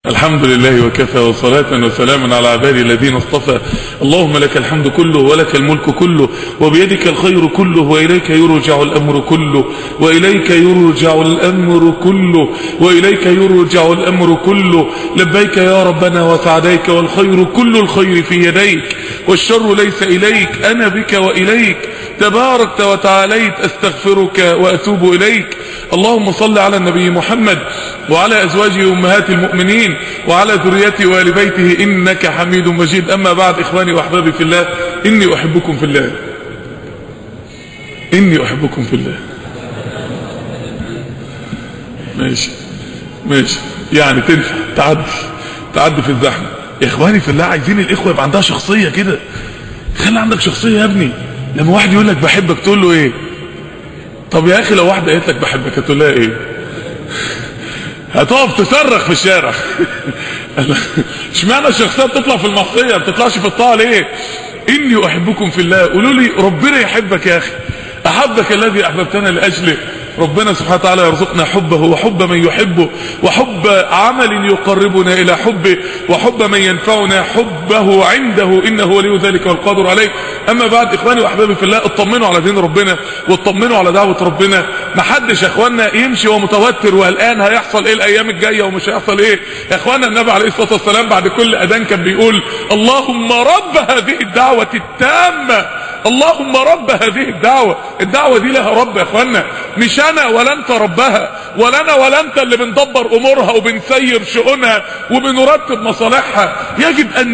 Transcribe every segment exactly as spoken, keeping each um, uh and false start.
الحمد لله وكفى وصلاة وسلاما على عبادي الذين اصطفى. اللهم لك الحمد كله ولك الملك كله وبيدك الخير كله وإليك يرجع الأمر كله وإليك يرجع الأمر كله وإليك يرجع الأمر كله. لبيك يا ربنا وسعديك والخير كل الخير في يديك والشر ليس إليك. أنا بك وإليك تباركت وتعاليت أستغفرك وأتوب إليك. اللهم صل على النبي محمد وعلى أزواجه أمهات المؤمنين وعلى ذريته وآل بيته إنك حميد مجيد. أما بعد، إخواني وأحبابي في الله، إني أحبكم في الله إني أحبكم في الله ماشي ماشي يعني تنفع تعدي تعدي في الزحمة. يا إخواني في الله، عايزين الإخوة يبقى عندها شخصية كده. خلي عندك شخصية يا ابني. لما واحد يقول لك بحبك تقول له إيه؟ طب يا أخي لو واحدة قالت لك بحبك هتقول لها إيه؟ هتقف تصرخ في الشارع. اشمعنى الشخصيه بتطلع في المعصيه ما بتطلعش في الطاعه ليه؟ اني احبكم في الله. قولوا لي ربنا يحبك يا اخي. احبك الذي احببتنا لاجله. ربنا سبحانه وتعالى يرزقنا حبه وحب من يحبه وحب عمل يقربنا الى حبه وحب من ينفعنا حبه عنده انه ولي ذلك والقادر عليه. اما بعد، اخواني واحبابي في الله، اطمنوا على دين ربنا واطمنوا على دعوه ربنا. ما حدش يا اخوانا يمشي وهو متوتر وقلقان هيحصل ايه الايام الجايه ومش هيحصل ايه. يا اخوانا النبي عليه الصلاه والسلام بعد كل اذان كان بيقول اللهم رب هذه الدعوه التامه. اللهم رب هذه الدعوة. الدعوة دي لها رب يا اخوانا، مش انا ولا انت ربها، ولا انا ولا انت اللي بندبر امورها وبنسير شؤونها وبنرتب مصالحها. يجب ان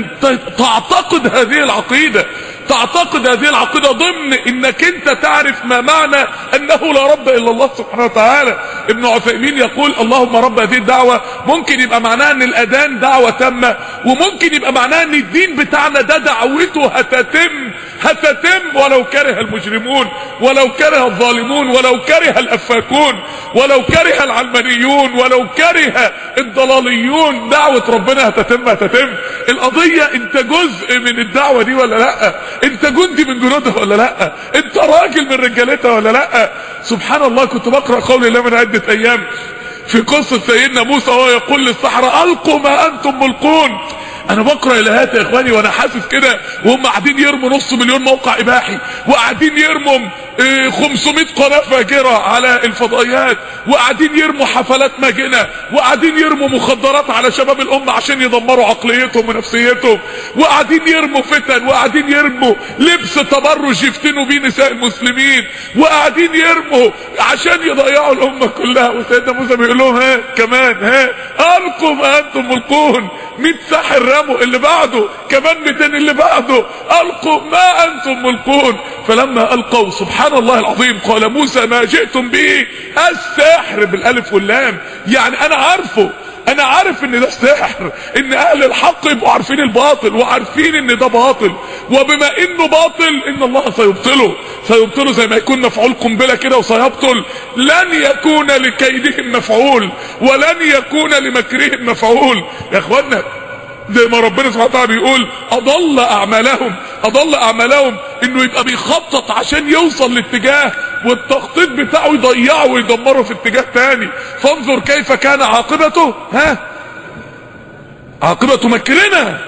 تعتقد هذه العقيدة تعتقد هذه العقيدة ضمن انك انت تعرف ما معنى انه لا رب الا الله سبحانه وتعالى. ابن عثيمين يقول اللهم رب هذه الدعوة ممكن يبقى معناها ان الاذان دعوة تامة، وممكن يبقى معناها ان الدين بتاعنا ده دعوته هتتم هتتم ولو كره المجرمون ولو كره الظالمون ولو كره الافاكون ولو كره العلمانيون ولو كره الضلاليون. دعوة ربنا هتتم هتتم. القضية انت جزء من الدعوة دي ولا لا؟ انت جندي من جنودها ولا لا؟ انت راجل من رجالتها ولا لا؟ سبحان الله، كنت بقرأ قول الله من عدة ايام في قصة سيدنا موسى وهو يقول للسحرة القوا ما انتم ملقون. انا بقرأ الهات يا اخواني وانا حاسس كده وهم قاعدين يرموا نص مليون موقع اباحي، وقاعدين يرموا خمسمائة قناة فاجرة على الفضائيات، وقاعدين يرموا حفلات ماجنة، وقاعدين يرموا مخدرات على شباب الامة عشان يدمروا عقليتهم ونفسيتهم، وقاعدين يرموا فتن، وقاعدين يرموا لبس تبرج يفتنوا بيه نساء المسلمين، وقاعدين يرموا عشان يضيعوا الامة كلها. وسيدنا موسى بيقول لهم ها كمان ها القوا ما انتم ملقون. مئة ساحر رموا، اللي بعده كمان مئتين، اللي بعده القوا ما انتم ملقون. فلما القوا سبحان الله العظيم قال موسى ما جئتم به السحر بالالف واللام. يعني انا عارفه انا عارف ان ده سحر، ان اهل الحق يبقوا عارفين الباطل وعارفين ان ده باطل، وبما انه باطل ان الله سيبطله سيبطله زي ما يكون مفعول قنبله كده وسيبطل. لن يكون لكيدهم مفعول ولن يكون لمكرهم مفعول. يا اخوانا زي ما ربنا سبحانه وتعالى بيقول اضل اعمالهم اضل اعمالهم انه يبقى بيخطط عشان يوصل لاتجاه والتخطيط بتاعه يضيعه ويدمره في اتجاه تاني. فانظر كيف كان عاقبته. ها عاقبة مكرنا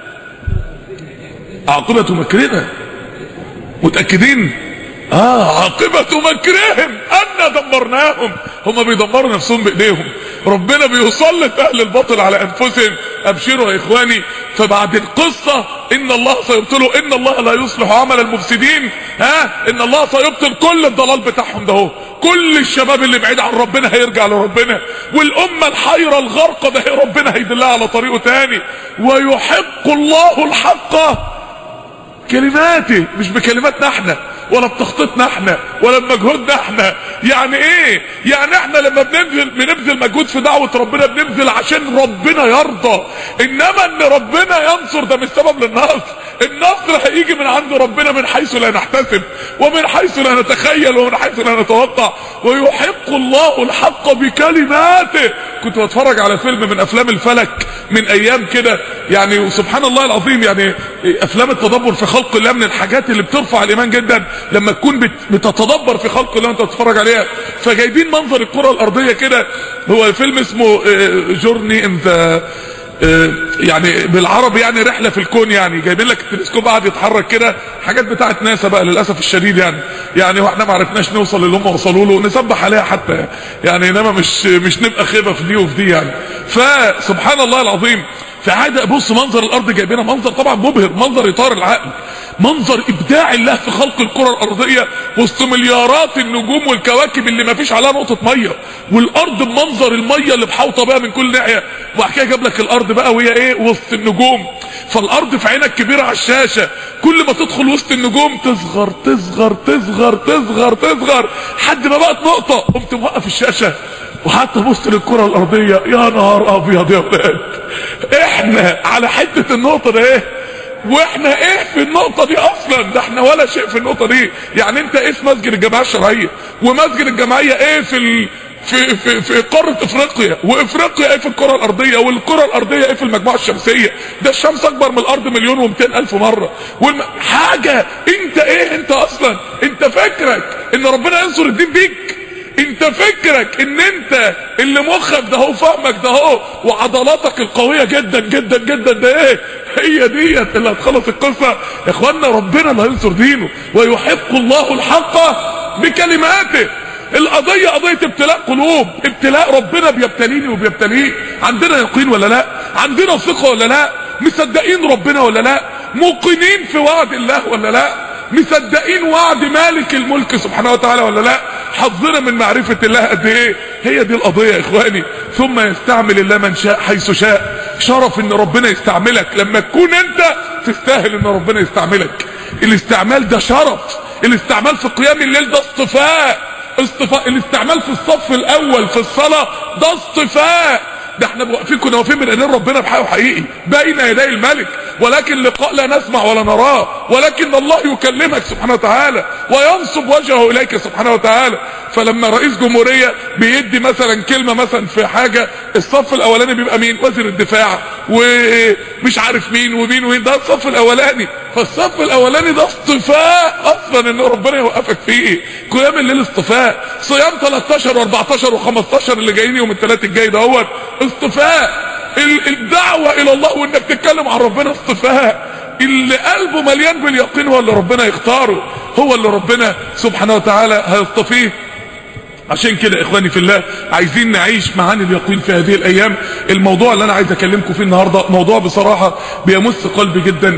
عاقبة مكرنا متأكدين؟ اه عاقبة مكرهم أن دمرناهم. هم بيدمروا نفسهم بإيديهم، ربنا بيسلط أهل الباطل على أنفسهم. أبشروا يا إخواني. فبعد القصة إن الله سيبطله، إن الله لا يصلح عمل المفسدين. ها إن الله سيبطل كل الضلال بتاعهم ده. هو كل الشباب اللي بعيد عن ربنا هيرجع لربنا، والأمة الحيرة الغرقة ده ربنا هيدلها على طريقه تاني. ويحق الله الحق كلماته، مش بكلماتنا احنا ولا بتخطيطنا احنا ولا بمجهودنا احنا. يعني ايه؟ يعني احنا لما بنبذل بنبذل مجهود في دعوة ربنا بنبذل عشان ربنا يرضى، انما ان ربنا ينصر ده مش سبب للنصر. النصر هيجي من عند ربنا من حيث لا نحتسب ومن حيث لا نتخيل ومن حيث لا نتوقع. ويحق الله الحق بكلماته. كنت بتفرج على فيلم من افلام الفلك من ايام كده، يعني سبحان الله العظيم، يعني افلام التدبر في خلق الله من الحاجات اللي بترفع الايمان جدا لما تكون بتتدبر في خلق الله وانت بتتفرج عليها. فجايبين منظر الكرة الارضية كده، هو فيلم اسمه جورني ان ذا يعني بالعربي يعني رحله في الكون، يعني جايبين لك التلسكوب قاعد يتحرك كده، حاجات بتاعه ناسا بقى للاسف الشديد يعني يعني واحنا ما عرفناش نوصل للي هم وصلوا له، نسبح عليها حتى يعني، انما مش مش نبقى خيبه في دي وفي دي يعني. فسبحان الله العظيم، في عاده بص منظر الارض جايبينها منظر طبعا مبهر، منظر يطار العقل، منظر ابداع الله في خلق الكره الارضيه وسط مليارات النجوم والكواكب اللي ما فيش عليها نقطه ميه، والارض بمنظر الميه اللي محاوطه بها من كل ناحيه، وبعد كده جاب لك الارض بقى وهي ايه وسط النجوم. فالارض في عينك كبيره على الشاشه، كل ما تدخل وسط النجوم تصغر تصغر تصغر تصغر تصغر لحد ما بقت نقطه، قمت موقف الشاشه وحتى بص للكره الارضيه، يا نهار ابيض يا ولاد، احنا على حته النقطه ده ايه، واحنا ايه في النقطة دي اصلا، ده احنا ولا شيء في النقطة دي. يعني انت ايه في مسجد الجمعية الشرعية، ومسجد الجمعية ايه في ال... في في في قارة افريقيا، وافريقيا ايه في الكرة الارضية، والكرة الارضية ايه في المجموعة الشمسية، ده الشمس اكبر من الارض مليون ومئتين الف مرة والم... حاجة. انت ايه انت اصلا، انت فكرك ان ربنا ينصر الدين بيك، انت فكرك ان انت اللي مخك ده هو فهمك ده هو وعضلاتك القوية جدا جدا جدا ده ايه هي ديت اللي هتخلص القصة يا اخوانا. ربنا اللي هينصر دينه، ويحق الله الحق بكلماته. القضية قضية ابتلاء قلوب، ابتلاء ربنا بيبتليني وبيبتليك. عندنا يقين ولا لا؟ عندنا ثقة ولا لا؟ مصدقين ربنا ولا لا؟ موقنين في وعد الله ولا لا؟ مصدقين وعد مالك الملك سبحانه وتعالى ولا لا؟ حظنا من معرفة الله قد ايه؟ هي دي القضية يا اخواني. ثم يستعمل الله من شاء حيث شاء. شرف ان ربنا يستعملك لما تكون انت تستاهل ان ربنا يستعملك. الاستعمال ده شرف، الاستعمال في قيام الليل ده اصطفاء، اصطفاء الاستعمال في الصف الاول في الصلاة ده اصطفاء. ده احنا واقفين كنا واقفين من ايدين ربنا بحقه حقيقي بين يدي الملك، ولكن لقاء لا نسمع ولا نراه، ولكن الله يكلمك سبحانه وتعالى وينصب وجهه اليك سبحانه وتعالى. فلما رئيس جمهورية بيدي مثلا كلمة مثلا في حاجة، الصف الاولاني بيبقى مين؟ وزير الدفاع ومش عارف مين ومين ومين، ده الصف الاولاني. فالصف الاولاني ده اصطفاء اصلا ان ربنا يوقفك فيه. قيام الليل اصطفاء، صيام تلتاشر واربعتاشر وخمستاشر اللي جايين يوم الثلاث الجاي دوت اصطفاء. الدعوة الى الله وانك تتكلم عن ربنا اصطفاء. اللي قلبه مليان باليقين هو اللي ربنا يختاره، هو اللي ربنا سبحانه وتعالى هيصطفيه. عشان كده اخواني في الله عايزين نعيش معاني اليقين في هذه الايام. الموضوع اللي انا عايز اكلمكم فيه النهارده موضوع بصراحه بيمس قلبي جدا،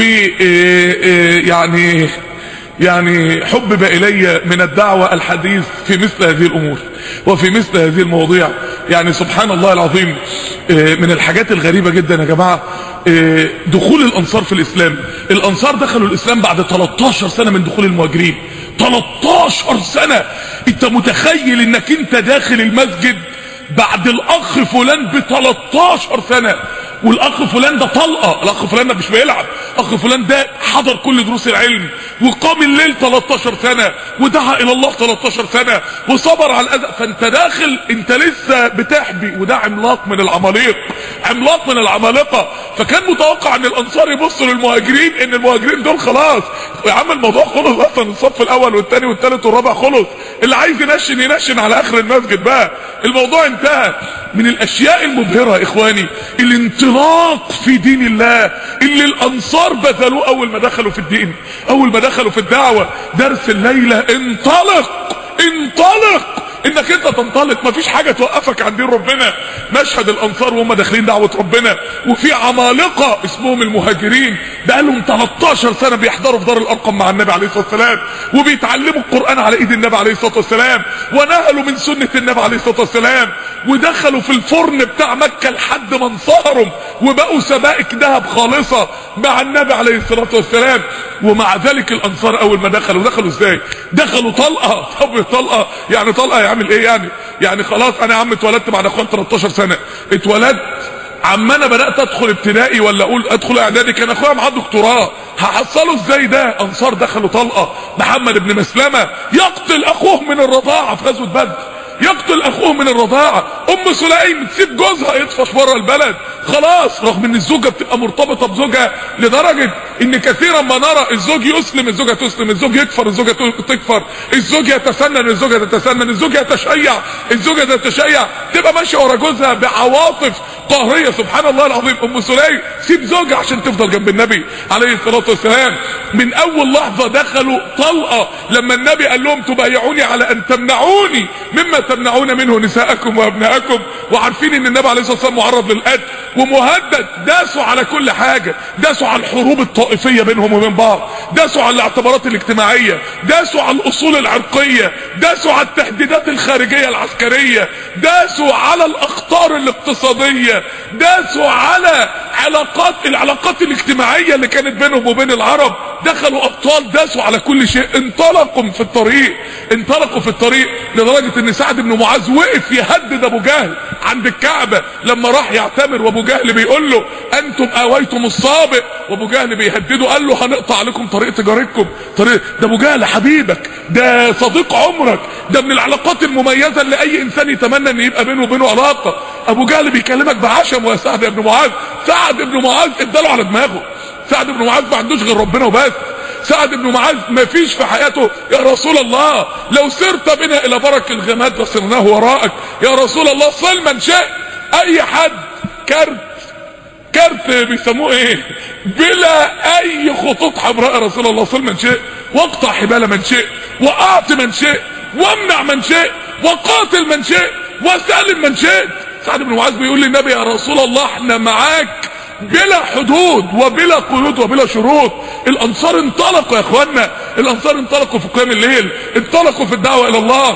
ويعني يعني حبب الي من الدعوه الحديث في مثل هذه الامور وفي مثل هذه المواضيع. يعني سبحان الله العظيم، من الحاجات الغريبه جدا يا جماعه دخول الانصار في الاسلام. الانصار دخلوا الاسلام بعد تلتاشر سنه من دخول المهاجرين. تلتاشر سنه. انت متخيل انك انت داخل المسجد بعد الاخ فلان ب تلتاشر سنه، والاخ فلان ده طلقه، الاخ فلان ده مش بيلعب، اخ فلان ده حضر كل دروس العلم وقام الليل تلتاشر سنه ودعا الى الله تلتاشر سنه وصبر على الاذى. فانت داخل انت لسه بتحبي، وده عملاق من العماليق، عملاق من العمالقه. فكان متوقع ان الانصار يبصوا للمهاجرين ان المهاجرين دول خلاص يا عم الموضوع خلص اصلا، الصف الاول والثاني والثالث والرابع خلص، اللي عايز ينشن ينشن على اخر المسجد بقى، الموضوع انتهى. من الاشياء المبهره يا اخواني الانطلاق في دين الله اللي الانصار بذلوه اول ما دخلوا في الدين، اول ما دخلوا في الدعوه. درس الليله انطلق انطلق، انك انت تنطلق، مفيش حاجه توقفك عن دين ربنا. مشهد الانصار وهم داخلين دعوه ربنا، وفي عمالقه اسمهم المهاجرين بقالهم تلتاشر سنه بيحضروا في دار الارقم مع النبي عليه الصلاه والسلام، وبيتعلموا القران على ايد النبي عليه الصلاه والسلام، ونهلوا من سنه النبي عليه الصلاه والسلام، ودخلوا في الفرن بتاع مكه لحد ما انصهروا وبقوا سبائك ذهب خالصه مع النبي عليه الصلاه والسلام. ومع ذلك الانصار اول ما دخلوا دخلوا ازاي؟ دخلوا طلقه. طب طلقه يعني طلقه يعمل ايه يعني؟ يعني خلاص انا يا عم اتولدت بعد اخوان تلتاشر سنه، اتولدت عم انا بدات ادخل ابتدائي ولا اقول ادخل اعدادي كان اخويا معاه دكتوراه، هحصله ازاي ده؟ انصار دخلوا طلقه. محمد بن مسلمه يقتل اخوه من الرضاعه في غزوه بدر، يقتل اخوه من الرضاعه. ام سليم تسيب جوزها يطفش بره البلد خلاص، رغم ان الزوجه بتبقى مرتبطه بزوجها، لدرجه ان كثيرا ما نرى الزوج يسلم الزوجه تسلم، الزوج يكفر الزوجه تكفر، الزوج يتسنن الزوجه تتسنن، الزوج يتشيع الزوجه تتشيع، تبقى ماشيه ورا جوزها بعواطف قهريه. سبحان الله العظيم. ام سليم سيب زوجها عشان تفضل جنب النبي عليه الصلاه والسلام. من اول لحظه دخلوا طلقه لما النبي قال لهم تبايعوني على ان تمنعوني مما تمنعون منه نساءكم وابناءكم، وعارفين ان النبي عليه الصلاه والسلام معرض للقتل ومهدد. داسوا على كل حاجه، داسوا على الحروب الطائفيه بينهم وبين بعض، داسوا على الاعتبارات الاجتماعيه، داسوا على الاصول العرقيه، داسوا على التهديدات الخارجيه العسكريه، داسوا على الاخطار الاقتصاديه، داسوا على علاقات العلاقات الاجتماعيه اللي كانت بينهم وبين العرب. دخلوا ابطال، داسوا على كل شيء. انطلقوا في الطريق انطلقوا في الطريق لدرجه ان سعد بن معاذ وقف يهدد ابو جهل عند الكعبه لما راح يعتمر، وابو جهل بيقول له انتم اويتم السابق، وابو جهل بيهدده قال له هنقطع عليكم طريق تجارتكم. طريق ده ابو جهل حبيبك، ده صديق عمرك، ده من العلاقات المميزه اللي اي انسان يتمنى ان يبقى بينه وبينه علاقه. ابو جهل بيكلمك بعشم ويا سعد بن معاذ. سعد بن معاذ اداله على دماغه. سعد بن معاذ ما عندوش غير ربنا وبس. سعد بن معاذ ما فيش في حياته يا رسول الله لو سرت بنا الى برك الغماد لصرناه وراءك، يا رسول الله صل من شئت. اي حد كارت كارت بيسموه ايه بلا اي خطوط حمراء، يا رسول الله صل من شئت، واقطع حبال من شئت، واعط من شئت، وامنع من شئت، وقاتل من شئت، وسلم من شئت. سعد بن معاذ بيقول للنبي يا رسول الله احنا معاك بلا حدود وبلا قيود وبلا شروط. الانصار انطلقوا يا اخوانا، الانصار انطلقوا في قيام الليل، انطلقوا في الدعوه الى الله،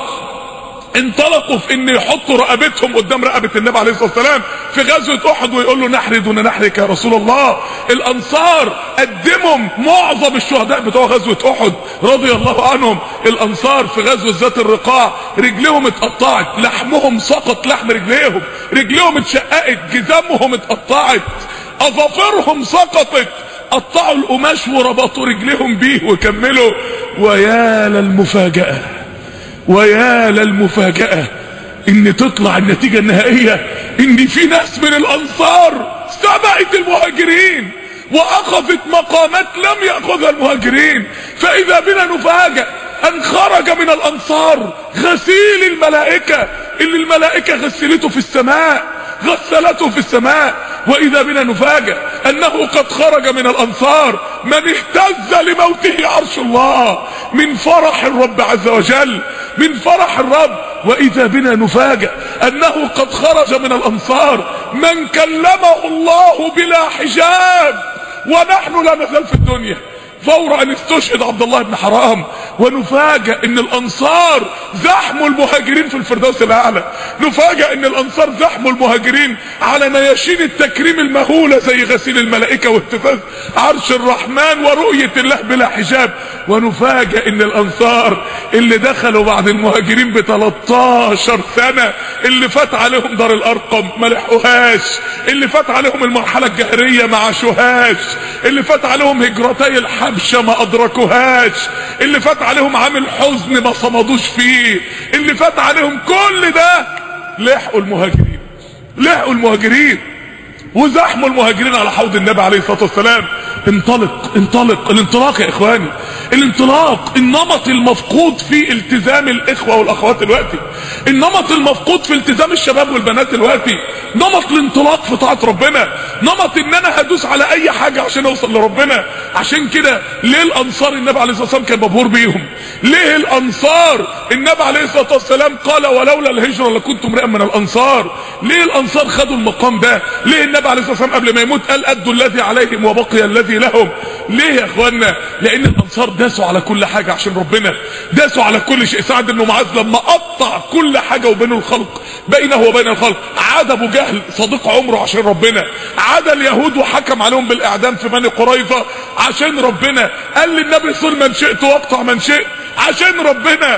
انطلقوا في ان يحطوا رقبتهم قدام رقبه النبي عليه الصلاه والسلام في غزوه احد ويقول له نحري دون نحرك يا رسول الله. الانصار قدموا معظم الشهداء بتوع غزوه احد رضي الله عنهم. الانصار في غزوه ذات الرقاع رجليهم اتقطعت، لحمهم سقط، لحم رجليهم، رجليهم اتشققت، جزامهم اتقطعت، اظافرهم سقطت، قطعوا القماش وربطوا رجليهم بيه وكملوا. ويا للمفاجأة، ويا للمفاجأة ان تطلع النتيجة النهائية ان في ناس من الانصار سبقت المهاجرين واخذت مقامات لم ياخذها المهاجرين. فاذا بنا نفاجأ ان خرج من الانصار غسيل الملائكة اللي الملائكة غسلته في السماء، غسلته في السماء. واذا بنا نفاجأ انه قد خرج من الانصار من اهتز لموته عرش الله من فرح الرب عز وجل، من فرح الرب. واذا بنا نفاجأ انه قد خرج من الانصار من كلمه الله بلا حجاب، ونحن لا نزال في الدنيا فور ان استشهد عبد الله بن حرام. ونفاجأ ان الانصار زحموا المهاجرين في الفردوس الاعلى، نفاجأ ان الانصار زحموا المهاجرين على نياشين التكريم المهولة زي غسيل الملائكة واهتزاز عرش الرحمن ورؤية الله بلا حجاب. ونفاجأ ان الانصار اللي دخلوا بعد المهاجرين ب تلتاشر سنة، اللي فات عليهم دار الارقم ما لحقوهاش، اللي فات عليهم المرحلة الجهرية ما عاشوهاش، اللي فات عليهم هجرتي الحبشة ما ادركوهاش، اللي فات عليهم عامل حزن ما صمدوش فيه، اللي فات عليهم كل ده لحقوا المهاجرين، لحقوا المهاجرين وزحموا المهاجرين على حوض النبي عليه الصلاة والسلام. انطلق انطلق الانطلاق يا اخواني، الانطلاق النمط المفقود في التزام الاخوة والاخوات دلوقتي، النمط المفقود في التزام الشباب والبنات دلوقتي، نمط الانطلاق في طاعة ربنا، نمط ان انا هدوس على اي حاجة عشان اوصل لربنا. عشان كده ليه الانصار النبي عليه الصلاة والسلام كان مبهور بيهم؟ ليه الانصار النبي عليه الصلاة والسلام قال ولولا الهجرة لكنت امرئا من الانصار؟ ليه الانصار خدوا المقام ده؟ ليه النبي عليه الصلاة والسلام قبل ما يموت قال ادوا الذي عليهم وبقي الذي لهم؟ ليه يا اخوانا؟ لان الانصار داسوا على كل حاجة عشان ربنا، داسوا على كل شيء. سعد بن معاذ لما قطع كل حاجة وبين الخلق، بينه وبين الخلق، عاد ابو جهل صديق عمره عشان ربنا، عاد اليهود وحكم عليهم بالاعدام في بني قريظة عشان ربنا، قال للنبي صل من شئت واقطع من شئت عشان ربنا.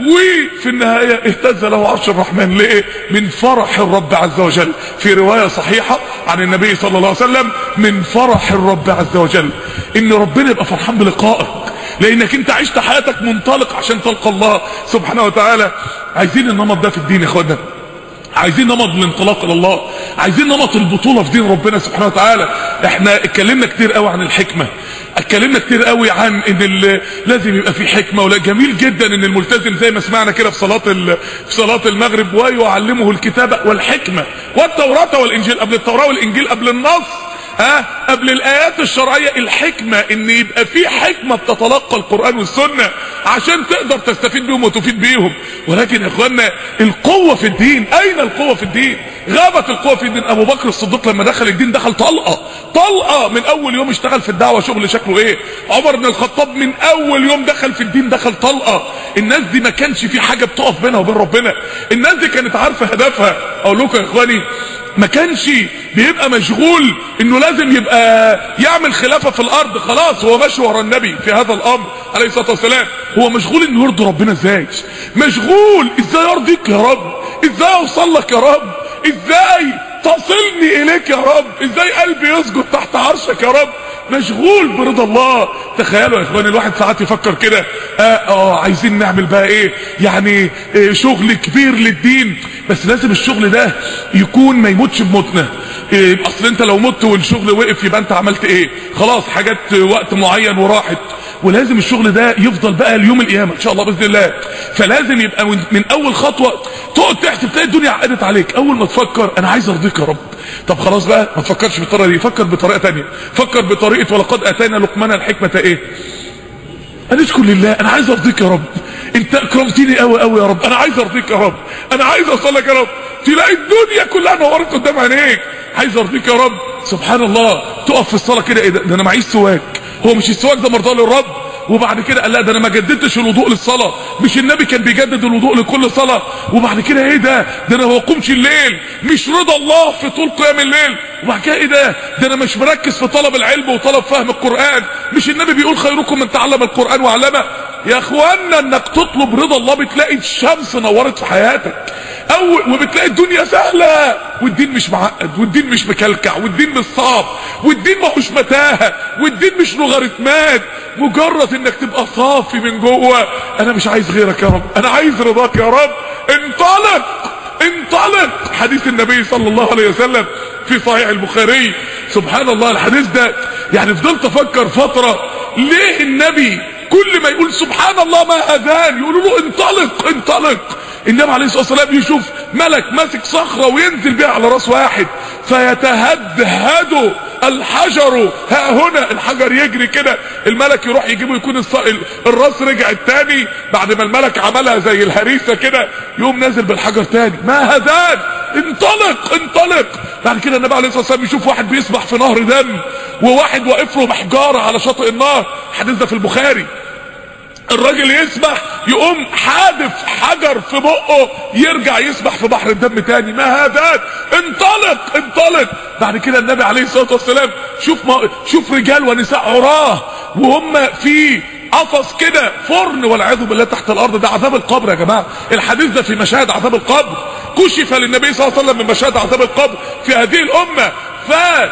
وفي النهاية اهتز له عرش الرحمن. ليه؟ من فرح الرب عز وجل. في رواية صحيحة عن النبي صلى الله عليه وسلم من فرح الرب عز وجل ان ربنا يبقى فرحان بلقائك، لانك انت عشت حياتك منطلق عشان تلقى الله سبحانه وتعالى. عايزين النمط ده في الدين يا اخوانا، عايزين نمط الانطلاق الى الله، عايزين نمط البطوله في دين ربنا سبحانه وتعالى. احنا اتكلمنا كتير قوي عن الحكمه، اتكلمنا كتير قوي عن ان لازم يبقى في حكمه، ولا جميل جدا ان الملتزم زي ما سمعنا كده في صلاه في صلاه المغرب ويعلمه الكتابه والحكمه والتوراه والانجيل، قبل التوراه والانجيل قبل النص ها قبل الايات الشرعيه الحكمه، ان يبقى في حكمه بتتلقى القران والسنه عشان تقدر تستفيد بيهم وتفيد بيهم. ولكن يا اخوانا القوه في الدين، اين القوه في الدين؟ غابت القوه في الدين. ابو بكر الصديق لما دخل الدين دخل طلقه طلقه من اول يوم اشتغل في الدعوه شغل شكله ايه. عمر بن الخطاب من اول يوم دخل في الدين دخل طلقه. الناس دي ما كانش في حاجه بتقف بينها وبين ربنا، الناس دي كانت عارفه هدفها. اقول لكم يا اخواني ما كانش بيبقى مشغول انه لازم يبقى يعمل خلافه في الارض، خلاص هو ماشي ورا النبي في هذا الامر عليه الصلاه والسلام. هو مشغول انه يرضي ربنا ازاي، مشغول ازاي ارضيك يا رب، ازاي اوصل لك يا رب، ازاي تصلني اليك يا رب، ازاي قلبي يسجد تحت عرشك يا رب، مشغول برضا الله. تخيلوا يا اخواني الواحد ساعات يفكر كده اه, آه عايزين نعمل بقى ايه يعني اه شغل كبير للدين، بس لازم الشغل ده يكون ما يموتش بموتنا. اه اصل انت لو مت والشغل وقف يبقى انت عملت ايه؟ خلاص حاجات وقت معين وراحت. ولازم الشغل ده يفضل بقى ليوم القيامه ان شاء الله باذن الله. فلازم يبقى من, من اول خطوه تقعد تحسب تلاقي الدنيا عقدت عليك. اول ما تفكر انا عايز ارضيك يا رب، طب خلاص بقى ما تفكرش بالطريقه دي، فكر بطريقه ثانيه، فكر بطريقه ولقد اتينا لقمان الحكمه ايه؟ ان اشكر لله، انا عايز ارضيك يا رب، انت اكرمتني قوي قوي يا رب، انا عايز ارضيك يا رب، انا عايز اوصل لك يا رب. تلاقي الدنيا كلها نورت قدام عينيك، عايز ارضيك يا رب. سبحان الله تقف في الصلاه كده ايه ده, ده انا معيش سواك، هو مش السواك ده مرضاه للرب؟ وبعد كده قال لا ده انا ما جددتش الوضوء للصلاه، مش النبي كان بيجدد الوضوء لكل صلاه؟ وبعد كده ايه ده ده انا ما بقومش الليل، مش رضا الله في طول قيام الليل. وبعد كده ايه ده ده انا مش مركز في طلب العلم وطلب فهم القران، مش النبي بيقول خيركم من تعلم القران وعلمه؟ يا اخوانا انك تطلب رضا الله بتلاقي الشمس نورت في حياتك اول، وبتلاقي الدنيا سهله، والدين مش معقد، والدين مش مكلكع، والدين مش صعب، والدين ماهوش متاهه، والدين مش لوغاريتمات. مجرد انك تبقى صافي من جوه، انا مش عايز غيرك يا رب، انا عايز رضاك يا رب، انطلق انطلق. حديث النبي صلى الله عليه وسلم في صحيح البخاري. سبحان الله الحديث ده يعني فضلت افكر فتره ليه النبي كل ما يقول سبحان الله ما اذان يقولوا له انطلق انطلق. النبي عليه الصلاه والسلام يشوف ملك ماسك صخره وينزل بيها على راس واحد فيتهدهد الحجر، ها هنا الحجر يجري كده، الملك يروح يجيبه يكون الراس رجع التاني بعد ما الملك عملها زي الهريسه كده، يقوم نازل بالحجر تاني. ما هذان انطلق انطلق. بعد كده النبي عليه الصلاه والسلام يشوف واحد بيسبح في نهر دم وواحد واقف له بحجاره على شاطئ النهر، الحديث ده في البخاري. الراجل يسبح يقوم حادف حجر في بقه يرجع يسبح في بحر الدم تاني. ما هذا انطلق انطلق. بعد كده النبي عليه الصلاه والسلام شوف ما شوف رجال ونساء عراه وهم في قفص كده فرن والعياذ بالله تحت الارض. ده عذاب القبر يا جماعه، الحديث ده في مشاهد عذاب القبر. كشف للنبي صلى الله عليه وسلم من مشاهد عذاب القبر في هذه الامه. ف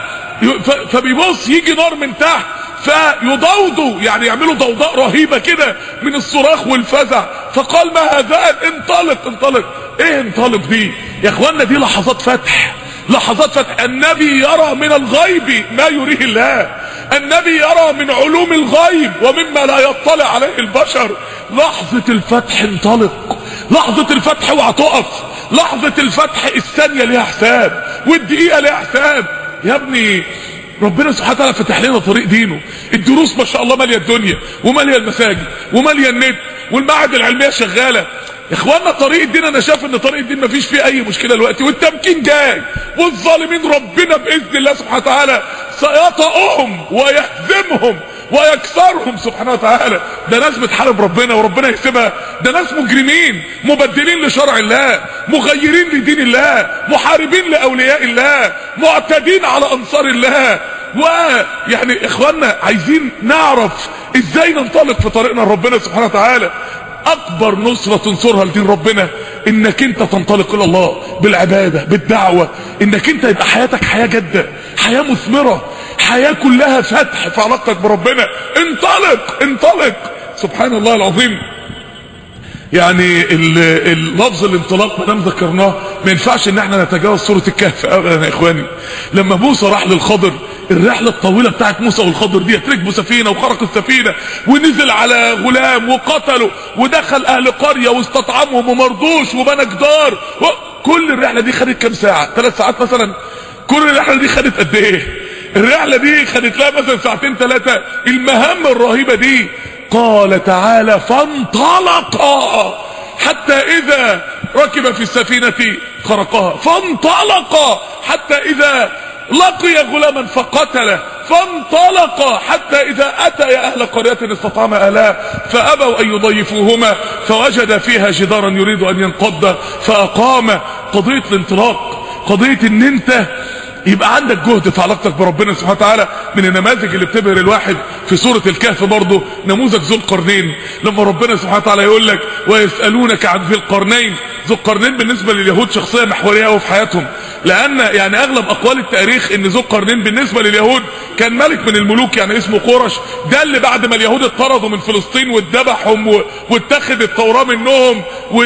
فبيبص يجي نار من تحت فيضوضوا، يعني يعملوا ضوضاء رهيبه كده من الصراخ والفزع. فقال ما هذا انطلق انطلق. ايه انطلق دي يا اخوانا؟ دي لحظات فتح، لحظات فتح. النبي يرى من الغيب ما يريه الله، النبي يرى من علوم الغيب ومما لا يطلع عليه البشر. لحظة الفتح انطلق، لحظة الفتح اوعى تقف، لحظة الفتح الثانية ليها حساب والدقيقة ليها حساب. يا ابني ربنا سبحانه وتعالى فتح لنا طريق دينه، الدروس ما شاء الله ماليه الدنيا وماليه المساجد وماليه النت والمعاهد العلميه شغاله. يا اخوانا طريق الدين انا شايف ان طريق الدين ما فيش فيه اي مشكله دلوقتي، والتمكين جاي، والظالمين ربنا باذن الله سبحانه وتعالى سيطأهم ويهزمهم ويكسرهم سبحانه وتعالى. ده ناس بتحارب ربنا وربنا يسيبها، ده ناس مجرمين مبدلين لشرع الله، مغيرين لدين الله، محاربين لاولياء الله، معتدين على انصار الله. ويعني اخواننا عايزين نعرف ازاي ننطلق في طريقنا لربنا سبحانه وتعالى. اكبر نصرة تنصرها لدين ربنا انك انت تنطلق الى الله بالعبادة بالدعوة، انك انت يبقى حياتك حياة جادة، حياة مثمرة، حياة كلها فتح في علاقتك بربنا. انطلق انطلق. سبحان الله العظيم. يعني اللفظ الانطلاق ما دام ذكرناه ما ينفعش ان احنا نتجاوز سوره الكهف ابدا يا اخواني. لما موسى راح للخضر، الرحله الطويله بتاعت موسى والخضر دي، ركبوا سفينه وخرقوا السفينه ونزل على غلام وقتله ودخل اهل قريه واستطعمهم ومرضوش وبنى جدار، كل الرحله دي خدت كام ساعه؟ ثلاث ساعات مثلا. كل الرحله دي خدت قد ايه؟ الرحله دي خدت لها مثلا ساعتين ثلاثه. المهام الرهيبه دي قال تعالى فانطلقا حتى اذا ركب في السفينة خرقها، فانطلقا حتى اذا لقي غلاما فقتله، فانطلقا حتى اذا اتيا اهل قرية استطعم اهلها فابوا ان يضيفوهما فوجد فيها جدارا يريد ان ينقض فاقام. قضية الانطلاق، قضية ان انت يبقى عندك جهد في علاقتك بربنا سبحانه وتعالى. من النماذج اللي بتبهر الواحد في سورة الكهف برضه نموذج ذو القرنين، لما ربنا سبحانه وتعالى يقول لك ويسألونك عن ذي القرنين. ذو القرنين بالنسبة لليهود شخصية محورية قوي في حياتهم، لان يعني اغلب اقوال التاريخ ان ذو القرنين بالنسبة لليهود كان ملك من الملوك يعني اسمه قورش. ده اللي بعد ما اليهود اتطردوا من فلسطين واتذبحهم واتخذ التوراة منهم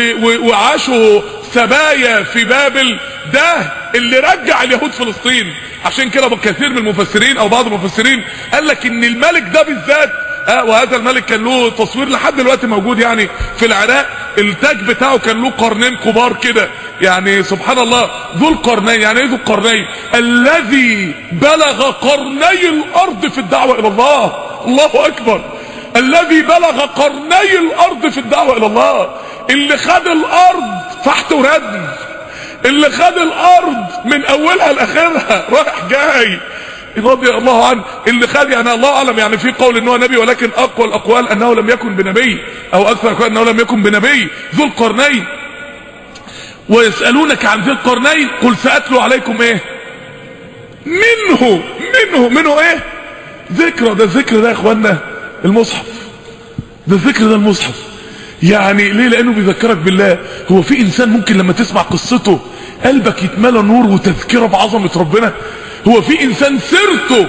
وعاشوا سبايا في بابل، ده اللي رجع اليهود فلسطين. عشان كده كثير من المفسرين او بعض المفسرين قال لك ان الملك ده بالذات اه وهذا الملك كان له تصوير لحد دلوقتي موجود يعني في العراق، التاج بتاعه كان له قرنين كبار كده، يعني سبحان الله. ذو القرنين يعني ايه ذو القرنين؟ الذي بلغ قرني الارض في الدعوة الى الله. الله اكبر. الذي بلغ قرني الارض في الدعوة الى الله، اللي خد الارض فحت وردم، اللي خد الارض من اولها لاخرها رايح جاي رضي الله عنه، اللي خد يعني الله اعلم يعني في قول ان هو نبي، ولكن اقوى الاقوال انه لم يكن بنبي، او اكثر الاقوال انه لم يكن بنبي. ذو القرنين. ويسالونك عن ذي القرنين قل ساتلو عليكم ايه منه منه منه ايه ذكرى. ده الذكر ده يا اخوانا المصحف، ده الذكر ده المصحف. يعني ليه؟ لانه بيذكرك بالله. هو في انسان ممكن لما تسمع قصته قلبك يتملى نور وتذكره بعظمة ربنا؟ هو في انسان سيرته،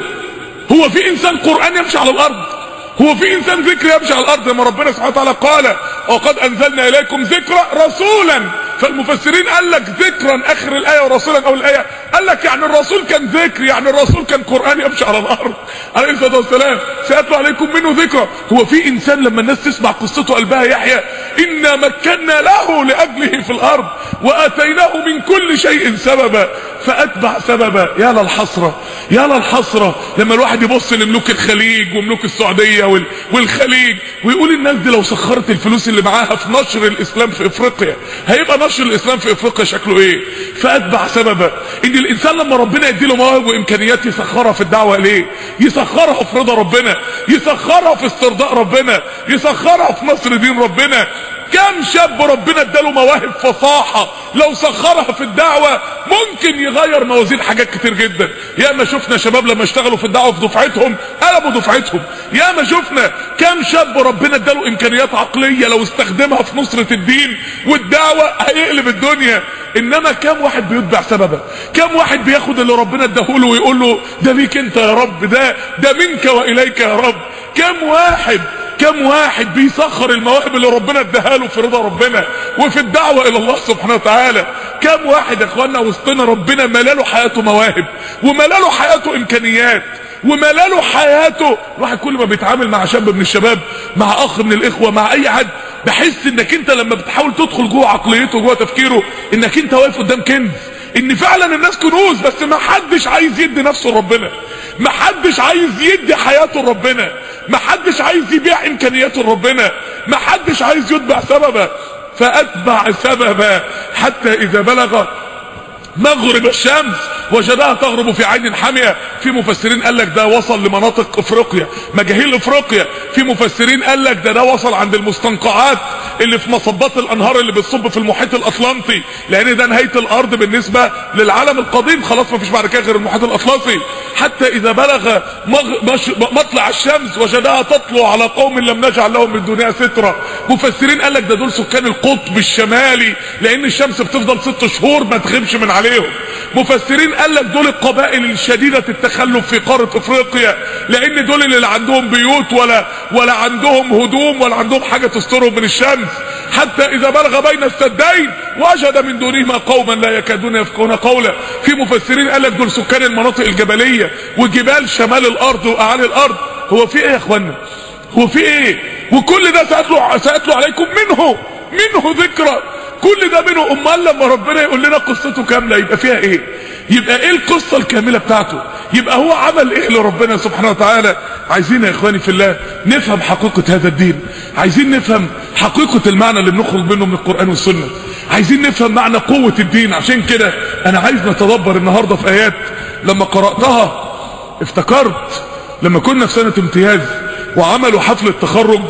هو في انسان قرآن يمشي على الارض، هو في انسان ذكر يمشي على الارض؟ لما ربنا سبحانه وتعالى قال وقد انزلنا اليكم ذكرا رسولا، فالمفسرين قال لك ذكرا اخر الايه ورسولا اول الايه، قال لك يعني الرسول كان ذكر، يعني الرسول كان قرآن يمشي على الارض عليه الصلاه والسلام. سيتلو عليكم منه ذكرا. هو في انسان لما الناس تسمع قصته قلبها يحيى؟ انا مكنا له لاجله في الارض واتيناه من كل شيء سببا فاتبع سببا. يا للحسره، يا للحسره لما الواحد يبص لملوك الخليج وملوك السعوديه والخليج ويقول الناس دي لو سخرت الفلوس اللي معاها في نشر الاسلام في افريقيا هيبقى نشر الاسلام في افريقيا شكله ايه؟ فاتبع سببا. ان الانسان لما ربنا يديله مواهب وامكانيات يسخرها في الدعوه ليه؟ يسخرها في رضا ربنا، يسخرها في استرضاء ربنا، يسخرها في نصر دين ربنا. كم شاب ربنا اداله مواهب فصاحة لو سخرها في الدعوة ممكن يغير موازين حاجات كتير جدا. يا ما شفنا شباب لما اشتغلوا في الدعوة في دفعتهم قلبوا دفعتهم. يا ما شفنا كم شاب ربنا اداله امكانيات عقلية لو استخدمها في نصرة الدين والدعوة هيقلب الدنيا. انما كم واحد بيتبع سببه؟ كم واحد بياخد اللي ربنا اداهوله ويقول له ده ليك انت يا رب، ده ده منك واليك يا رب؟ كم واحد كم واحد بيسخر المواهب اللي ربنا اداها له في رضا ربنا وفي الدعوه الى الله سبحانه وتعالى؟ كم واحد يا اخوانا وسطنا ربنا ملاله حياته مواهب وملاله حياته امكانيات وملاله حياته. الواحد كل ما بيتعامل مع شاب من الشباب، مع اخ من الاخوه، مع اي حد، بحس انك انت لما بتحاول تدخل جوه عقليته جوه تفكيره انك انت واقف قدام كنز، ان فعلا الناس كنوز بس ما حدش عايز يدي نفسه لربنا، ما حدش عايز يدي حياته لربنا، ما حدش عايز يبيع امكانياته لربنا، ما حدش عايز يتبع سببا. فاتبع سببا حتى اذا بلغ مغرب الشمس وجدها تغرب في عين حامية. في مفسرين قال لك ده وصل لمناطق افريقيا، مجاهيل افريقيا. في مفسرين قال لك ده ده وصل عند المستنقعات اللي في مصبات الانهار اللي بتصب في المحيط الاطلنطي، لان ده نهاية الارض بالنسبة للعالم القديم، خلاص ما فيش بعد كده غير المحيط الاطلسي. حتى اذا بلغ مطلع الشمس وجدها تطلع على قوم لم نجعل لهم من دونها سترة. مفسرين قال لك ده دول سكان القطب الشمالي، لان الشمس بتفضل ست شهور ما تغيبش من عليهم. مفسرين قال لك دول القبائل الشديدة التخلف في قارة افريقيا، لان دول اللي لا عندهم بيوت ولا ولا عندهم هدوم ولا عندهم حاجة تسترهم من الشمس. حتى اذا بلغ بين السدين وجد من دونهما قوما لا يكادون يفقهون قولا. في مفسرين قال لك دول سكان المناطق الجبليه وجبال شمال الارض واعالي الارض. هو في ايه يا اخوانا؟ هو في ايه؟ وكل ده سأتلو, سأتلو عليكم منه منه ذكرى، كل ده منه. امال لما ربنا يقول لنا قصته كامله يبقى فيها ايه؟ يبقى ايه القصه الكامله بتاعته؟ يبقى هو عمل ايه لربنا سبحانه وتعالى؟ عايزين يا اخواني في الله نفهم حقيقه هذا الدين، عايزين نفهم حقيقه المعنى اللي بنخرج منه من القران والسنه، عايزين نفهم معنى قوه الدين. عشان كده انا عايز نتدبر النهارده في ايات لما قراتها افتكرت لما كنا في سنه امتياز وعملوا حفله تخرج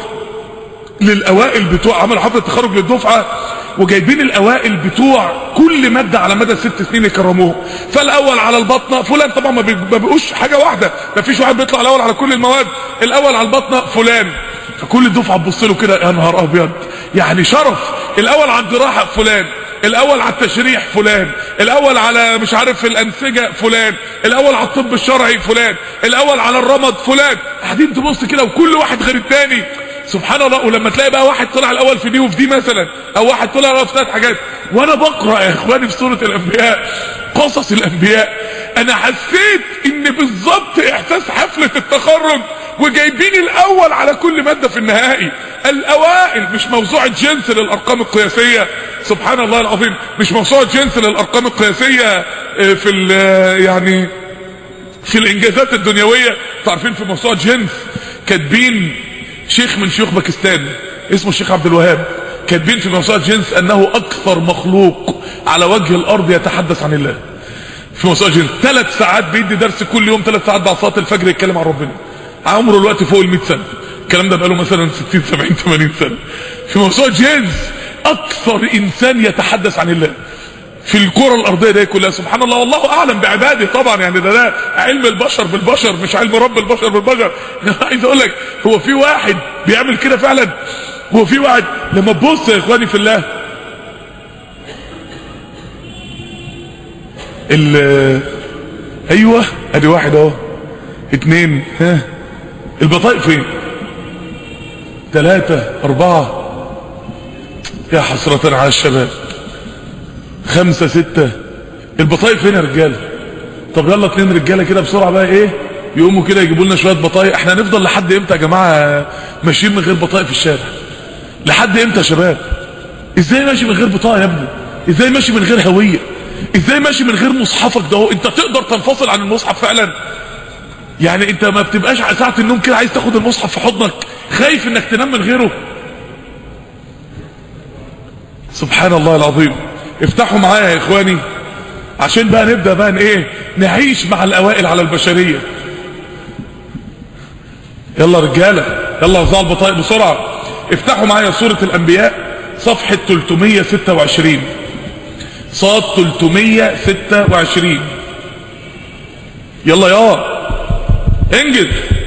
للاوائل بتوع، عملوا حفله تخرج للدفعه وجايبين الاوائل بتوع كل ماده على مدى الست سنين يكرموهم. فالاول على البطنه فلان، طبعا ما بيبقوش حاجه واحده، ما فيش واحد بيطلع الاول على كل المواد، الاول على البطنه فلان. فكل الدفعه تبص له كده يا نهار ابيض، يعني شرف. الاول على الجراحه فلان، الاول على التشريح فلان، الاول على مش عارف الانسجه فلان، الاول على الطب الشرعي فلان، الاول على الرمد فلان. قاعدين تبص كده وكل واحد غير الثاني سبحان الله. ولما تلاقي بقى واحد طلع الاول في دي وفي دي مثلا، او واحد طلع الاول في ثلاث حاجات. وانا بقرا يا اخواني في سوره الانبياء قصص الانبياء انا حسيت ان بالظبط احساس حفله التخرج، وجايبين الاول على كل ماده في النهائي. الاوائل مش موسوعه جنس للارقام القياسيه، سبحان الله العظيم، مش موسوعه جنس للارقام القياسيه في يعني في الانجازات الدنيويه. تعرفين في موسوعه جنس كاتبين شيخ من شيوخ باكستان اسمه الشيخ عبد الوهاب، كاتبين في موسوعه جنس انه اكثر مخلوق على وجه الارض يتحدث عن الله. في موسوعه جنس ثلاث ساعات بيدي درس كل يوم، ثلاث ساعات بعد صلاه الفجر يتكلم عن ربنا. عمره الوقت فوق ال مئة سنه، الكلام ده بقاله مثلا ستين سبعين ثمانين سنه. في موسوعه جنس اكثر انسان يتحدث عن الله في الكره الارضيه دي كلها، سبحان الله. والله اعلم بعباده طبعا، يعني ده ده علم البشر بالبشر مش علم رب البشر بالبشر. عايز اقول لك هو في واحد بيعمل كده فعلا؟ هو في واحد لما تبص يا اخواني في الله ال ايوه ادي واحد اهو، اتنين، ها البطايق فين؟ ثلاثة أربعة، يا حسرة على الشباب. خمسة ستة، البطايق فين يا رجالة؟ طب يلا اتنين رجالة كده بسرعة بقى ايه يقوموا كده يجيبوا لنا شوية بطايق. احنا هنفضل لحد امتى يا جماعة ماشيين من غير بطايق في الشارع؟ لحد امتى يا شباب؟ ازاي ماشي من غير بطاقة يا ابني؟ ازاي ماشي من غير هوية؟ ازاي ماشي من غير مصحفك ده؟ انت تقدر تنفصل عن المصحف فعلا؟ يعني انت ما بتبقاش ساعة النوم كده عايز تاخد المصحف في حضنك خايف انك تنام من غيره؟ سبحان الله العظيم. افتحوا معايا يا اخواني عشان بقى نبدأ بقى ايه نعيش مع الاوائل على البشرية. يلا رجالة يلا وزعوا البطايق بسرعة. افتحوا معايا سورة الانبياء صفحة ثلاثمية وستة وعشرين، صاد ثلاثمية وستة وعشرين. يلا يا انجز.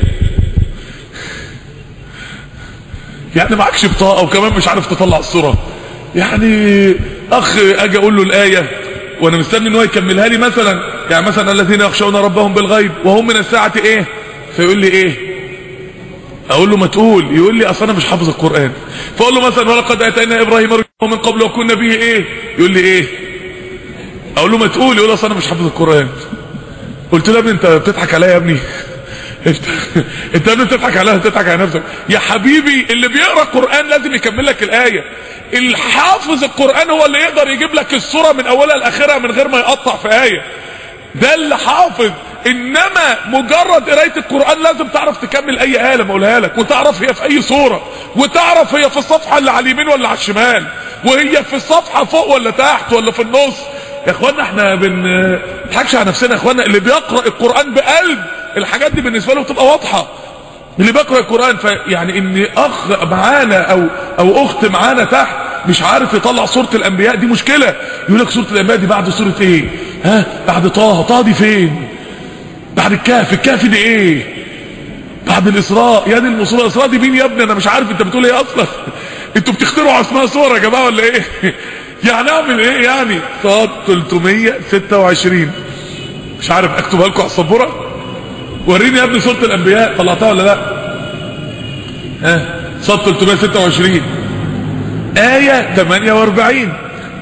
يعني معكش بطاقة وكمان مش عارف تطلع الصورة. يعني اخ اجي اقول له الايه وانا مستني ان هو يكملها لي مثلا، يعني مثلا الذين يخشون ربهم بالغيب وهم من الساعه ايه، فيقول لي ايه؟ اقول له ما تقول، يقول لي اصل انا مش حافظ القران. فاقول له مثلا ولقد اتينا ابراهيم رشده من قبل وكنا به ايه، يقول لي ايه؟ اقول له ما تقول، يقول لي اصل انا مش حافظ القران. قلت له يا ابني انت بتضحك عليا يا ابني؟ انت انت يا ابني بتضحك عليا بتضحك على نفسك يا حبيبي. اللي بيقرا قران لازم يكمل لك الايه. الحافظ القرآن هو اللي يقدر يجيب لك الصورة من اولها لاخرها من غير ما يقطع في آية، ده اللي حافظ. انما مجرد قراية القرآن لازم تعرف تكمل اي آية لما اقولها لك، وتعرف هي في اي صورة، وتعرف هي في الصفحة اللي على اليمين ولا على الشمال، وهي في الصفحة فوق ولا تحت ولا في النص. يا اخوانا احنا بن نضحكش على نفسنا يا اخوانا. اللي بيقرأ القرآن بقلب الحاجات دي بالنسبة له بتبقى واضحة. اللي بيقرأ القرآن فيعني ان اخ معانا او او اخت معانا تحت مش عارف يطلع سورة الانبياء دي مشكلة. يقول لك سورة الانبياء دي بعد سورة ايه؟ ها بعد طه، طه دي فين؟ بعد الكهف، الكهف دي ايه؟ بعد الاسراء، يا دي المصورة، الاسراء دي مين يا ابني؟ انا مش عارف انت بتقول ايه اصلا. انتوا بتخترعوا اسماء صور يا جماعة ولا ايه؟ يعني اعمل ايه يعني؟ صاد ثلاثمية وستة وعشرين. مش عارف اكتبها لكم على السبورة؟ وريني يا ابني سورة الانبياء طلعتها ولا لا؟ ها صاد ثلاثمية وستة وعشرين. آية ثمانية وأربعين.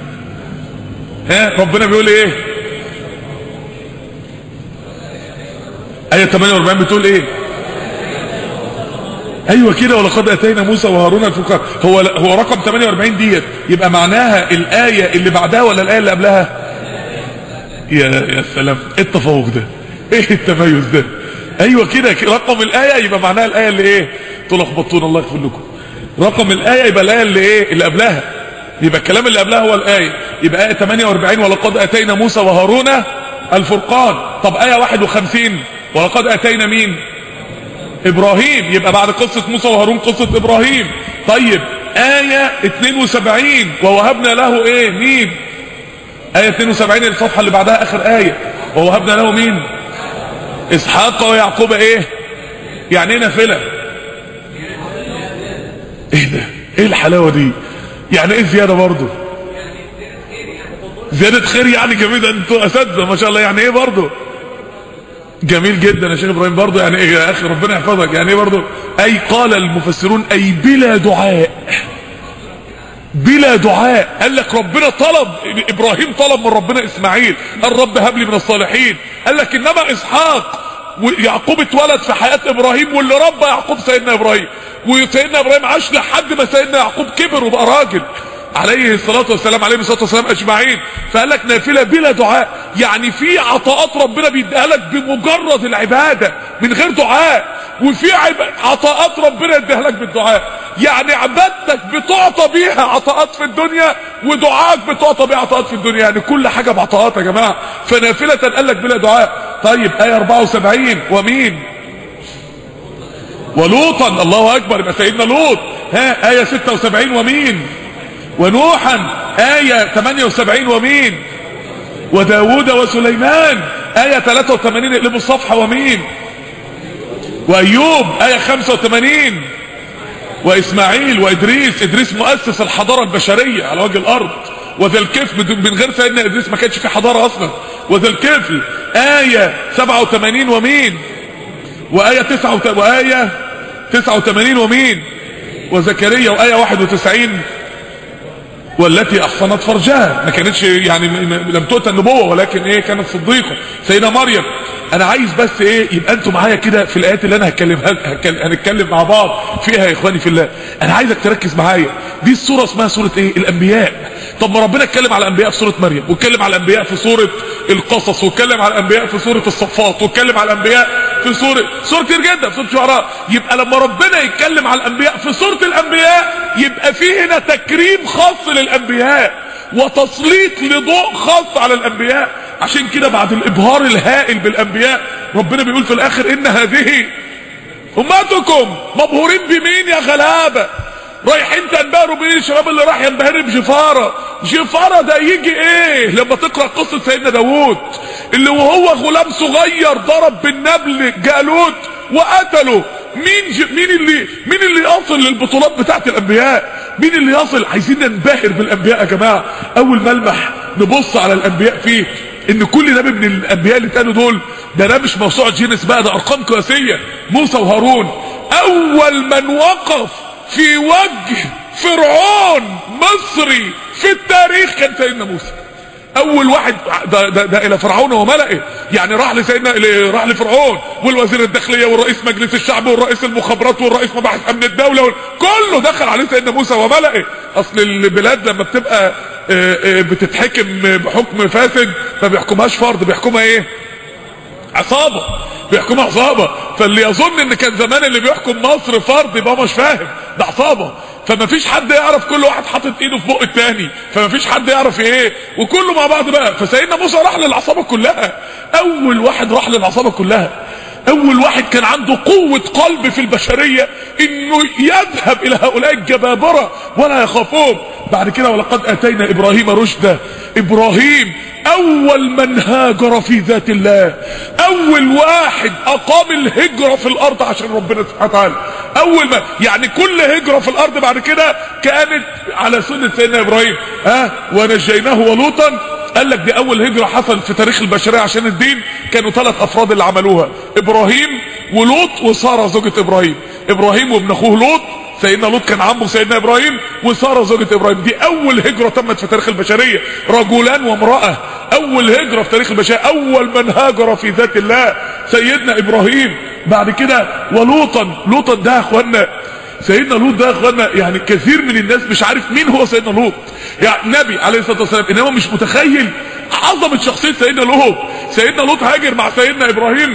ها ربنا بيقول ايه؟ آية ثمانية وأربعين بتقول ايه؟ ايوه كده، ولقد اتينا موسى وهارون الفرقان. هو هو رقم ثمانية وأربعين ديت يبقى معناها الآية اللي بعدها ولا الآية اللي قبلها؟ يا يا سلام، ايه التفوق ده؟ ايه التميز ده؟ ايوه كده، رقم الآية يبقى معناها الآية اللي ايه؟ تلخبطون الله يغفر لكم. رقم الآية يبقى الآية اللي ايه؟ اللي قبلها. يبقى الكلام اللي قبلها هو الآية. يبقى آية ثمانية وأربعين ولقد اتينا موسى وهارون الفرقان. طب آية واحد وخمسين ولقد اتينا مين؟ ابراهيم. يبقى بعد قصة موسى وهارون قصة ابراهيم. طيب آية اثنين وسبعين ووهبنا له ايه؟ مين؟ آية اثنين وسبعين الصفحة اللي بعدها اخر آية. ووهبنا له مين؟ اسحاق ويعقوب. ايه يعني ايه نافلة؟ ايه ده؟ ايه الحلاوة دي؟ يعني ايه زيادة برضو؟ زيادة خير يعني. جميل، انتوا اساتذة ما شاء الله. يعني ايه برضو؟ جميل جدا يا شيخ ابراهيم. برضو يعني ايه يا اخي؟ ربنا يحفظك. يعني ايه برضو؟ اي قال المفسرون اي بلا دعاء. بلا دعاء. قال لك ربنا طلب، ابراهيم طلب من ربنا اسماعيل، قال رب هب لي من الصالحين. قال لك انما اسحاق ويعقوب اتولد في حياة ابراهيم، واللي ربى يعقوب سيدنا ابراهيم، وسيدنا ابراهيم عاش لحد ما سيدنا يعقوب كبر وبقى راجل عليه الصلاة والسلام، عليه الصلاة والسلام اجمعين. فقال لك نافلة بلا دعاء، يعني في عطاءات ربنا بيديها لك بمجرد العبادة من غير دعاء، وفي عطاءات ربنا يديها لك بالدعاء. يعني عبادتك بتعطى بيها عطاءات في الدنيا، ودعائك بتعطى بيها عطاءات في الدنيا. يعني كل حاجة بعطاءات يا جماعة. فنافلة قال لك بلا دعاء. طيب آية أربعة وسبعين ومين؟ ولوطا. الله اكبر، يبقى سيدنا لوط. ها آية ستة وسبعين ومين؟ ونوحا. آية ثمانية وسبعين ومين؟ وداود وسليمان. آية ثلاثة وثمانين اقلبوا الصفحة ومين؟ وأيوب. آية خمسة وثمانين وإسماعيل وإدريس. إدريس مؤسس الحضارة البشرية على وجه الأرض. وذا الكفل، من غير سيدنا إدريس ما كانش في حضارة أصلا. وذا الكفل. آية سبعة وثمانين ومين؟ وآية تسعة وت... وآية تسعة وثمانين ومين؟ وزكريا. وآية واحد وتسعين والتي احصنت فرجها. ما كانتش يعني لم تؤتى النبوة، ولكن ايه؟ كانت صديقة. سيدة مريم. انا عايز بس ايه؟ يبقى انتوا معايا كده في الايات اللي انا هتكلمها هنتكلم مع بعض فيها يا اخواني في الله. انا عايزك تركز معايا. دي السورة اسمها سورة ايه؟ الانبياء. طب ما ربنا اتكلم على الانبياء في سورة مريم، واتكلم على الانبياء في سورة القصص، واتكلم على الانبياء في سورة الصفات، واتكلم على الانبياء في سورة سورة كتير جدا في سورة الشعراء. يبقى لما ربنا يتكلم على الانبياء في سورة الانبياء، يبقى في هنا تكريم خاص للانبياء وتسليط لضوء خاص على الانبياء. عشان كده بعد الابهار الهائل بالانبياء ربنا بيقول في الاخر ان هذه امتكم مبهورين بمين يا غلابه؟ رايحين تنبهروا بمين؟ الشباب اللي راح ينبهر بجفاره. جفاره ده يجي ايه لما تقرا قصه سيدنا داوود اللي وهو غلام صغير ضرب بالنبل جالوت وقتله. مين ج... مين اللي مين اللي يصل للبطولات بتاعت الانبياء؟ مين اللي يصل؟ عايزين ننبهر بالانبياء يا جماعه. اول ملمح نبص على الانبياء فيه ان كل نبي من الانبياء اللي اتقالوا دول ده ده مش موسوعه جينيس بقى، ده ارقام قياسيه. موسى وهارون اول من وقف في وجه فرعون مصري في التاريخ كان سيدنا موسى. اول واحد ده, ده, ده الى فرعون وملئه. يعني راح لسيدنا راح لفرعون والوزير الداخليه والرئيس مجلس الشعب والرئيس المخابرات والرئيس مباحث امن الدوله، كله دخل عليه سيدنا موسى وملئه. اصل البلاد لما بتبقى بتتحكم بحكم فاسد ما بيحكمهاش فرد، بيحكمها ايه؟ عصابه. بيحكمها عصابه. فاللي يظن ان كان زمان اللي بيحكم مصر فرد يبقى مش فاهم، ده عصابه. فما فيش حد يعرف، كل واحد حاطط ايده في بق التاني، فما فيش حد يعرف ايه، وكله مع بعض بقى. فسيدنا موسى راح للعصابه كلها. اول واحد راح للعصابه كلها. اول واحد كان عنده قوة قلب في البشرية انه يذهب الى هؤلاء الجبابرة ولا يخافون. بعد كده ولقد اتينا ابراهيم رشده. ابراهيم اول من هاجر في ذات الله، اول واحد اقام الهجرة في الارض عشان ربنا سبحانه وتعالى. اول ما يعني كل هجرة في الارض بعد كده كانت على سنة سيدنا ابراهيم. ها ونجيناه ولوطا. قال لك دي اول هجرة حصلت في تاريخ البشرية عشان الدين. كانوا ثلاث افراد اللي عملوها، ابراهيم ولوط وسارة زوجة ابراهيم. ابراهيم وابن اخوه لوط سيدنا لوط كان عمه سيدنا ابراهيم، وساره زوجة ابراهيم. دي اول هجرة تمت في تاريخ البشرية، رجلان وامرأة، اول هجرة في تاريخ البشرية، اول من هاجر في ذات الله سيدنا ابراهيم. بعد كده ولوطا، لوطا ده يا اخوانا، سيدنا لوط ده يا اخوانا يعني كثير من الناس مش عارف مين هو سيدنا لوط، يعني نبي عليه الصلاه والسلام، انما مش متخيل عظمه شخصيه سيدنا لوط. سيدنا لوط هاجر مع سيدنا ابراهيم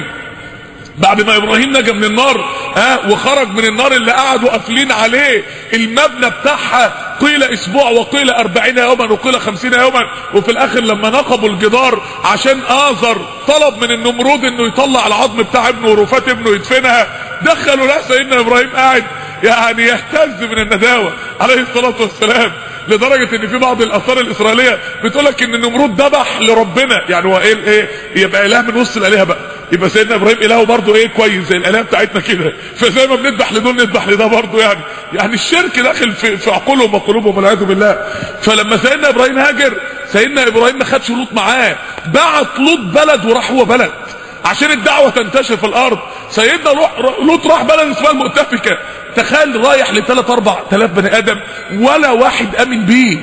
بعد ما ابراهيم نجا من النار، ها وخرج من النار اللي قعدوا قافلين عليه المبنى بتاعها، قيل اسبوع وقيل اربعين يوما وقيل خمسين يوما، وفي الاخر لما نقبوا الجدار عشان آزر طلب من النمرود انه يطلع العظم بتاع ابنه ورفات ابنه يدفنها، دخلوا لا سيدنا ابراهيم قاعد يعني يهتز من النداوة عليه الصلاة والسلام، لدرجة ان في بعض الاثار الاسرائيلية بتقولك ان النمرود ذبح لربنا، يعني هو ايه ايه يبقى اله من وسط الالهة بقى، يبقى سيدنا ابراهيم الهه برضه ايه كويس زي الالهه بتاعتنا كده، فزي ما بنذبح لدول نذبح لده برضه، يعني يعني الشرك داخل في, في عقولهم وقلوبهم والعياذ بالله. فلما سيدنا ابراهيم هاجر، سيدنا ابراهيم ما خدش لوط معاه، بعت لوط بلد وراح هو بلد عشان الدعوه تنتشر في الارض. سيدنا لوط راح بلد اسمها المؤتفكه، تخيل رايح لثلاث اربع تلاف بني ادم ولا واحد امن بيه،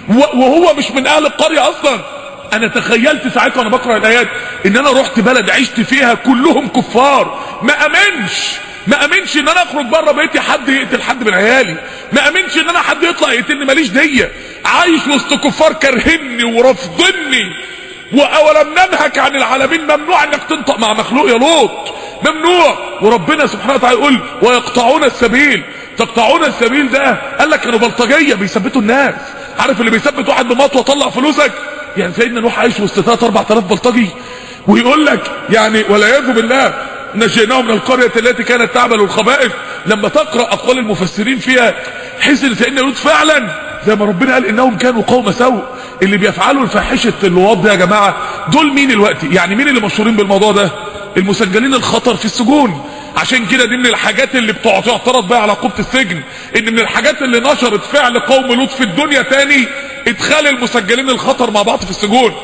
وهو مش من اهل القريه اصلا. انا تخيلت ساعتها وانا بقرا الايات ان انا رحت بلد عشت فيها كلهم كفار، ما امنش ما امنش ان انا اخرج بره بيتي حد يقتل حد من عيالي، ما امنش ان انا حد يطلع يقتلني ماليش ديه، عايش وسط كفار كارهني ورافضني. واولم ننهك عن العالمين، ممنوع انك تنطق مع مخلوق يا لوط، ممنوع. وربنا سبحانه وتعالى يقول ويقطعون السبيل، تقطعون السبيل ده قال لك كانوا بلطجيه بيثبتوا الناس، عارف اللي بيثبت واحد بمطوه طلع فلوسك، يعني سيدنا نوح عايش وسط ثلاثة أربعة آلاف بلطجي، ويقول لك يعني والعياذ بالله نجيناه من القريه التي كانت تعمل الخبائث. لما تقرا اقوال المفسرين فيها حس ان سيدنا لوط فعلا زي ما ربنا قال انهم كانوا قوم سوء، اللي بيفعلوا الفاحشه اللواط ده يا جماعه دول مين دلوقتي؟ يعني مين اللي مشهورين بالموضوع ده؟ المسجلين الخطر في السجون. عشان كده دي من الحاجات اللي بتعترض بقى على عقوبه السجن، ان من الحاجات اللي نشرت فعل قوم لوط في الدنيا تاني ادخال المسجلين الخطر مع بعض في السجون،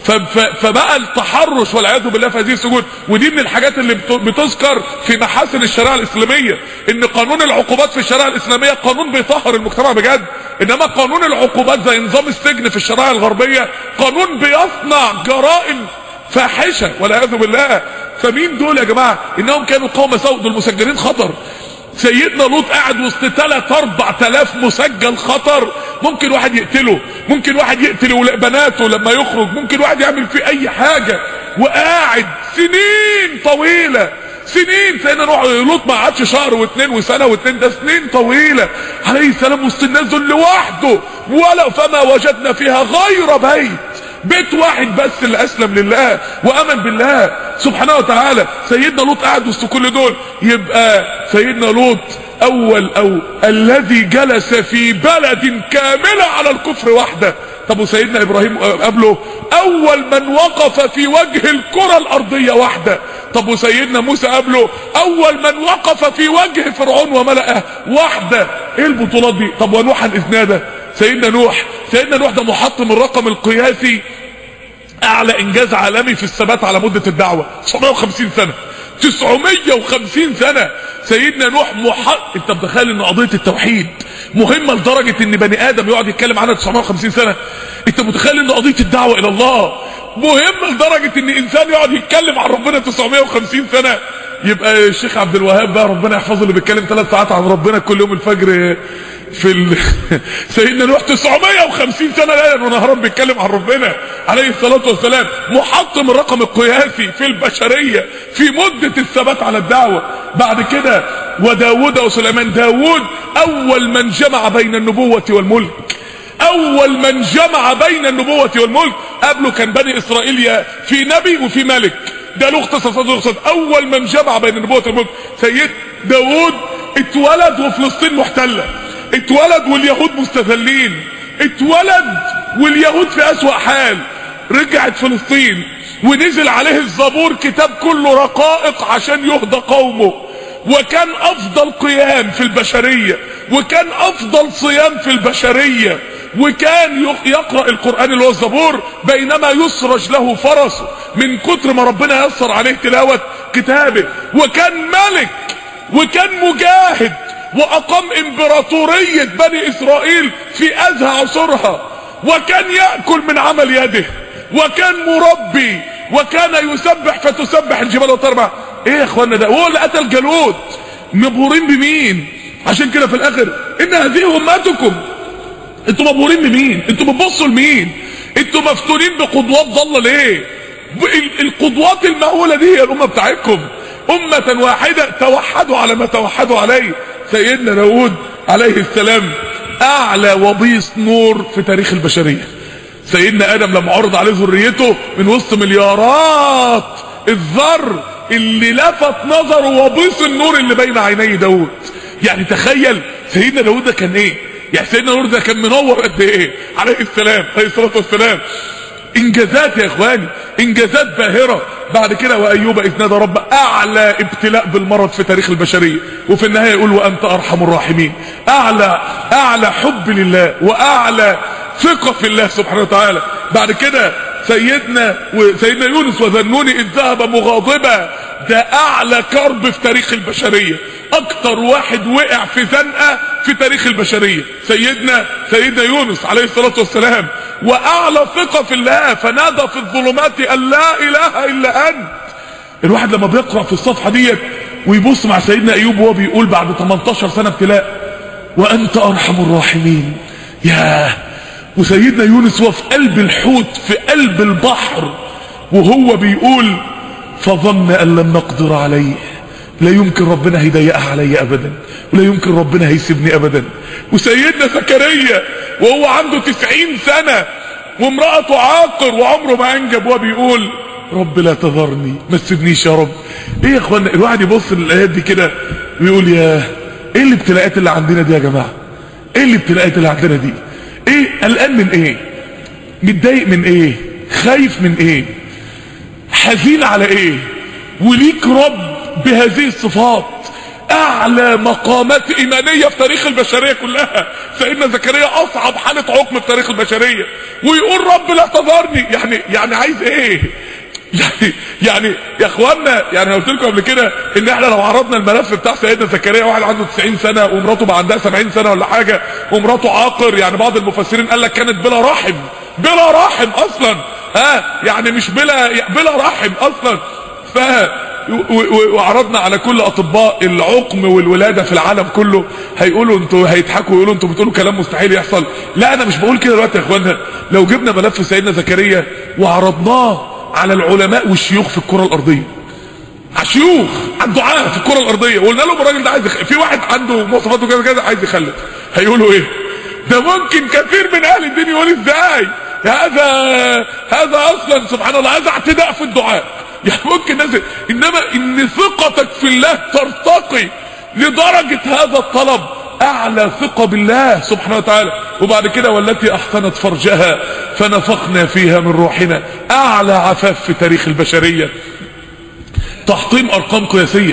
فبقى التحرش والعياذ بالله في هذه السجون. ودي من الحاجات اللي بتذكر في محاسن الشريعه الاسلاميه، ان قانون العقوبات في الشريعه الاسلاميه قانون بيطهر المجتمع بجد، انما قانون العقوبات زي نظام السجن في الشريعه الغربيه قانون بيصنع جرائم فاحشه والعياذ بالله. فمين دول يا جماعه؟ انهم كانوا قوم سوء، دول مسجلين خطر. سيدنا لوط قاعد وسط ثلاث اربع تلاف مسجل خطر، ممكن واحد يقتله، ممكن واحد يقتل بناته لما يخرج، ممكن واحد يعمل فيه اي حاجه، وقاعد سنين طويله سنين. سيدنا لوط ما قعدش شهر واثنين وسنه واثنين، ده سنين طويله عليه السلام وسط الناس دول لوحده، ولا فما وجدنا فيها غير بيت بيت واحد بس اللي اسلم لله وامن بالله سبحانه وتعالى. سيدنا لوط قاعد وسط كل دول، يبقى سيدنا لوط اول او الذي جلس في بلد كامله على الكفر وحده. طب وسيدنا ابراهيم قبله اول من وقف في وجه الكره الارضيه وحده. طب وسيدنا موسى قبله اول من وقف في وجه فرعون وملئه وحده. ايه البطولات دي؟ طب ونوحا اذ نادى، سيدنا نوح سيدنا نوح ده محطم الرقم القياسي، اعلى انجاز عالمي في الثبات على مدة الدعوة تسعمائة وخمسين سنة تسعمائة وخمسين سنة. سيدنا نوح محط، انت متخيل ان قضية التوحيد مهمة لدرجة ان بني ادم يقعد يتكلم عنها تسعمائة وخمسين سنة؟ انت متخيل ان قضية الدعوة الى الله مهمة لدرجة ان انسان يقعد يتكلم عن ربنا تسعمائة وخمسين سنة؟ يبقى الشيخ عبد الوهاب بقى ربنا يحفظه اللي بيتكلم ثلاث ساعات عن ربنا كل يوم الفجر في ال... سيدنا نوح تسعمائة وخمسين سنة ليلا ونهارا بيتكلم عن ربنا عليه الصلاة والسلام، محطم الرقم القياسي في البشرية في مدة الثبات على الدعوة. بعد كده وداود وسليمان، داود اول من جمع بين النبوة والملك، اول من جمع بين النبوة والملك. قبله كان بني اسرائيل في نبي وفي ملك، ده له اختصاصات واختصاصات. اول من جمع بين النبوة والملك سيد داود. اتولد وفلسطين محتلة، اتولد واليهود مستذلين، اتولد واليهود في اسوأ حال. رجعت فلسطين ونزل عليه الزبور، كتاب كله رقائق عشان يهدى قومه، وكان افضل قيام في البشرية، وكان افضل صيام في البشرية، وكان يقرأ القرآن اللي هو الزبور بينما يسرج له فرسه من كتر ما ربنا يسر عليه تلاوة كتابه، وكان ملك وكان مجاهد واقام امبراطورية بني اسرائيل في ازهى عصرها، وكان يأكل من عمل يده، وكان مربي، وكان يسبح فتسبح الجبال وتربع. ايه يا اخوانا ده؟ هو اللي قتل جالوت. مبهورين بمين؟ عشان كده في الاخر ان هذه امتكم. انتوا مبهورين بمين؟ انتوا بتبصوا لمين؟ انتوا مفتونين بقدوات ضالة ليه؟ القدوات المهولة دي هي الامة بتاعتكم. امة واحدة توحدوا على ما توحدوا عليه. سيدنا داود عليه السلام اعلى وبيص نور في تاريخ البشرية. سيدنا ادم لما عرض عليه ذريته من وسط مليارات الذر، اللي لفت نظره وبيص النور اللي بين عيني داود. يعني تخيل سيدنا داود ده كان ايه؟ يعني سيدنا داود ده كان منور قد ايه عليه السلام عليه الصلاه والسلام. انجازات يا اخواني، انجازات باهره. بعد كده وايوب اذ نادى رب، اعلى ابتلاء بالمرض في تاريخ البشريه، وفي النهايه يقول وانت ارحم الراحمين. اعلى اعلى حب لله واعلى ثقه في الله سبحانه وتعالى. بعد كده سيدنا وسيدنا يونس وذنوني اذ ذهب مغاضبا، ده اعلى كرب في تاريخ البشريه. اكتر واحد وقع في زنقه في تاريخ البشريه سيدنا سيدنا يونس عليه الصلاه والسلام. واعلى ثقه في الله، فنادى في الظلمات ان لا اله الا انت. الواحد لما بيقرا في الصفحه ديت ويبص مع سيدنا ايوب وهو بيقول بعد تمنتاشر سنه ابتلاء وانت ارحم الراحمين، ياه. وسيدنا يونس وهو في قلب الحوت في قلب البحر وهو بيقول فظن ان لن نقدر عليه، لا يمكن ربنا هيضيقها علي ابدا، ولا يمكن ربنا هيسيبني ابدا. وسيدنا زكريا وهو عنده تسعين سنة وامرأته عاقر وعمره ما انجب وهو بيقول رب لا تذرني، ما تسيبنيش يا رب. ايه يا اخوانا، الواحد يبص للايات دي كده ويقول يا ايه الابتلاءات اللي عندنا دي يا جماعه؟ ايه الابتلاءات اللي عندنا دي؟ ايه قلقان من ايه؟ متضايق من ايه؟ خايف من ايه؟ حزين على ايه؟ وليك رب بهذه الصفات، اعلى مقامات ايمانيه في تاريخ البشريه كلها. سيدنا زكريا اصعب حاله عقم في تاريخ البشريه ويقول رب لا تذرني. يعني يعني عايز ايه؟ يعني يعني يا اخوانا، يعني قلت لكم قبل كده ان احنا لو عرضنا الملف بتاع سيدنا زكريا، واحد عنده تسعين سنه ومراته بقى عندها سبعين سنه ولا حاجه، ومراته عاقر، يعني بعض المفسرين قال لك كانت بلا رحم، بلا رحم اصلا، ها يعني مش بلا بلا رحم اصلا. ف وعرضنا على كل اطباء العقم والولاده في العالم كله، هيقولوا انتوا، هيضحكوا ويقولوا انتوا بتقولوا كلام مستحيل يحصل. لا انا مش بقول كده دلوقتي يا اخوانا. لو جبنا ملف سيدنا زكريا وعرضناه على العلماء والشيوخ في الكره الارضيه، على الشيوخ على الدعاة في الكره الارضيه، وقلنا لهم الراجل ده عايز يخ... في واحد عنده مواصفات كذا كذا عايز يخلف، هيقولوا ايه؟ ده ممكن كثير من اهل الدين يقول ازاي هذا هذا اصلا سبحان الله هذا اعتداء في الدعاء. يعني ممكن ناس، انما ان ثقتك في الله ترتقي لدرجة هذا الطلب، اعلى ثقة بالله سبحانه وتعالى. وبعد كده والتي احسنت فرجها فنفخنا فيها من روحنا، اعلى عفاف في تاريخ البشرية. تحطيم ارقام قياسية.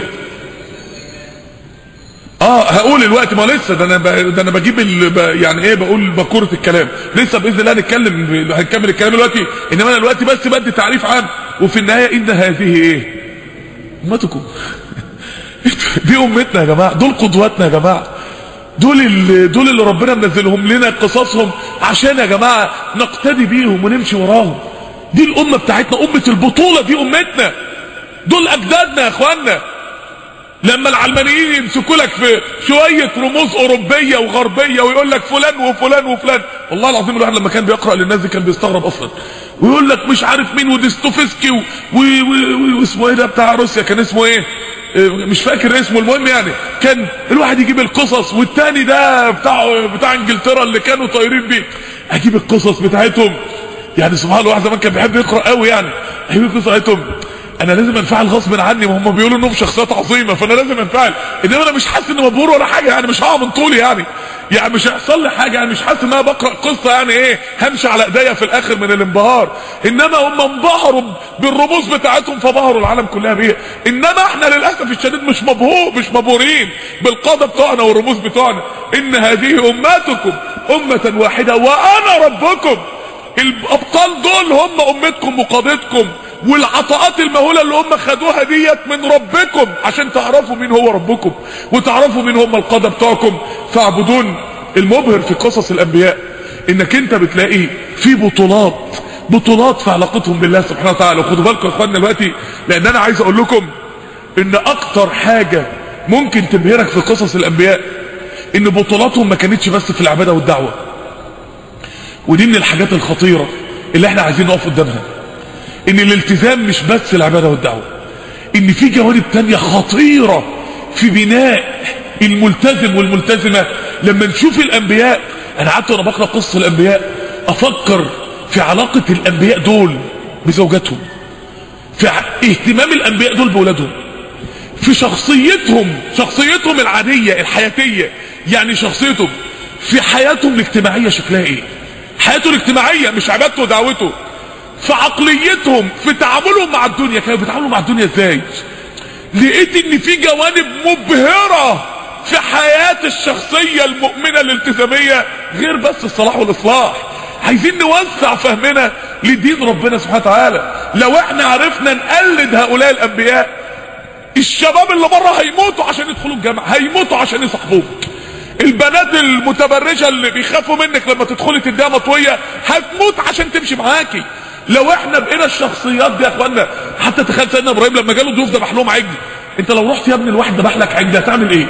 اه هقول الوقت ما لسه ده انا ده انا بجيب يعني ايه بقول بكوره الكلام لسه باذن الله هنتكلم هنكمل الكلام دلوقتي، انما انا دلوقتي بس بدي تعريف عام. وفي النهايه ان هذه ايه؟ امتكم. دي امتنا يا جماعه، دول قدواتنا يا جماعه، دول اللي دول اللي ربنا منزلهم لنا قصصهم عشان يا جماعه نقتدي بيهم ونمشي وراهم. دي الامه بتاعتنا، امه البطوله، دي امتنا، دول اجدادنا يا اخوانا. لما العلمانيين يمسكوا لك في شويه رموز اوروبيه وغربيه ويقول لك فلان وفلان وفلان، والله العظيم الواحد لما كان بيقرا للناس دي كان بيستغرب اصلا، ويقول لك مش عارف مين وديستوفسكي واسمه ايه ده بتاع روسيا، كان اسمه ايه مش فاكر اسمه، المهم يعني كان الواحد يجيب القصص، والتاني ده بتاع بتاع انجلترا اللي كانوا طايرين بيه، اجيب القصص بتاعتهم. يعني سبحان الله، واحد زمان كان بيحب يقرا قوي، يعني اجيب القصص بتاعتهم. انا لازم انفعل غصب عني، ما هم بيقولوا انهم شخصيات عظيمه فانا لازم انفعل، انما انا مش حاسس اني مبهور ولا حاجه، يعني مش هقع من طولي، يعني يعني مش هيحصل لي حاجه، يعني مش حاسس ان انا بقرا قصه يعني ايه همشي على ايديا في الاخر من الانبهار، انما هم انبهروا بالرموز بتاعتهم فبهروا العالم كلها بيها. انما احنا للاسف الشديد مش مبهور مش مبهورين بالقاده بتوعنا والرموز بتوعنا. ان هذه امتكم امه واحده وانا ربكم. الابطال دول هم امتكم وقادتكم، والعطاءات المهولة اللي هم خدوها ديت من ربكم عشان تعرفوا مين هو ربكم وتعرفوا مين هم القادة بتوعكم فاعبدون. المبهر في قصص الانبياء انك انت بتلاقي في بطولات بطولات في علاقتهم بالله سبحانه وتعالى. وخدوا بالكم يا اخواننا دلوقتي، لان انا عايز اقول لكم ان اكتر حاجة ممكن تبهرك في قصص الانبياء ان بطولاتهم ما كانتش بس في العبادة والدعوة. ودي من الحاجات الخطيرة اللي احنا عايزين نقف قدامها، ان الالتزام مش بس العبادة والدعوة، ان في جوانب تانية خطيرة في بناء الملتزم والملتزمة. لما نشوف الانبياء، انا قعدت وانا بقرا قصة الانبياء افكر في علاقة الانبياء دول بزوجاتهم، في اهتمام الانبياء دول بولادهم، في شخصيتهم شخصيتهم العادية الحياتية، يعني شخصيتهم في حياتهم الاجتماعية شكلها ايه، حياته الاجتماعية مش عبادته ودعوته، في عقليتهم، في تعاملهم مع الدنيا، كانوا بيتعاملوا مع الدنيا ازاي. لقيت ان في جوانب مبهرة في حياة الشخصية المؤمنة الالتزامية غير بس الصلاح والاصلاح. عايزين نوسع فهمنا لدين ربنا سبحانه وتعالى. لو احنا عرفنا نقلد هؤلاء الانبياء، الشباب اللي بره هيموتوا عشان يدخلوا الجامعة، هيموتوا عشان يصاحبوك. البنات المتبرجة اللي بيخافوا منك لما تدخلي تديها مطوية هتموت عشان تمشي معاكي. لو احنا بقينا الشخصيات دي يا اخوانا، حتى تخيل سيدنا ابراهيم لما جاله ضيوف ذبح لهم عجل. انت لو رحت يا ابني الواحد ذبح لك عجل هتعمل ايه؟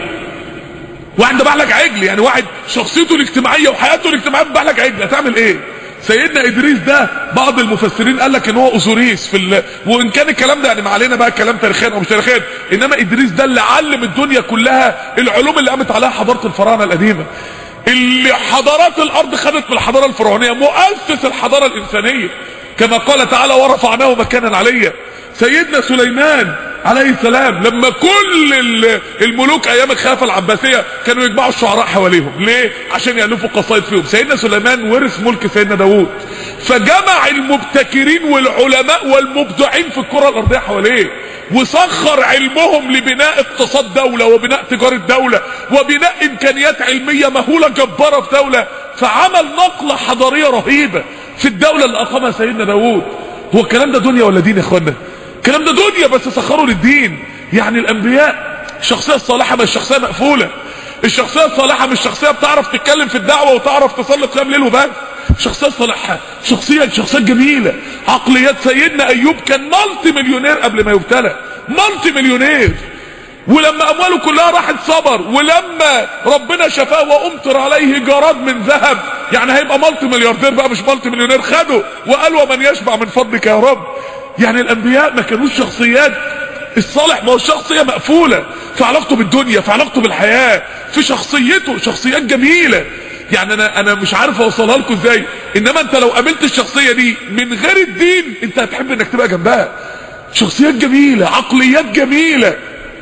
واحد ذبح لك عجل، يعني واحد شخصيته الاجتماعيه وحياته الاجتماعيه ذبح لك عجل هتعمل ايه؟ سيدنا ادريس ده بعض المفسرين قال لك ان هو اوزوريس في ال... وان كان الكلام ده يعني ما علينا بقى الكلام تاريخيا او مش تاريخيا، انما ادريس ده اللي علم الدنيا كلها العلوم اللي قامت عليها حضاره الفراعنه القديمه، اللي حضارات الارض خدت من الحضاره الفرعونيه، مؤسس الحضاره الانسانيه كما قال تعالى ورفعناه مكانا عليا. سيدنا سليمان عليه السلام لما كل الملوك ايام الخلافه العباسيه كانوا يجمعوا الشعراء حواليهم، ليه؟ عشان يالفوا قصايد فيهم. سيدنا سليمان ورث ملك سيدنا داوود، فجمع المبتكرين والعلماء والمبدعين في الكره الارضيه حواليه، وسخر علمهم لبناء اقتصاد دوله وبناء تجاره دوله وبناء امكانيات علميه مهوله جباره في دوله، فعمل نقله حضاريه رهيبه في الدوله اللي اقامها سيدنا داوود. هو الكلام ده دنيا ولا دين يا اخوانا؟ الكلام ده دنيا بس سخروا للدين. يعني الانبياء الشخصيه الصالحه مش شخصيه مقفوله، الشخصيه الصالحه مش شخصيه بتعرف تتكلم في الدعوه وتعرف تصلي قيام ليل وبس. الشخصيه الصالحه شخصيه شخصيه جميله. عقليات سيدنا ايوب كان مالتي مليونير قبل ما يبتلى، مالتي مليونير، ولما امواله كلها راحت صبر، ولما ربنا شفاه وامطر عليه جراد من ذهب، يعني هيبقى مالتي ملياردير بقى مش مالتي مليونير، خده وقال ومن يشبع من فضلك يا رب. يعني الانبياء ما كانوش شخصيات. الصالح ما هو شخصيه مقفوله في علاقته بالدنيا، في علاقته بالحياه، في شخصيته، شخصيات جميله. يعني انا انا مش عارف اوصلها لكم ازاي، انما انت لو قابلت الشخصيه دي من غير الدين انت هتحب انك تبقى جنبها. شخصيات جميله، عقليات جميله،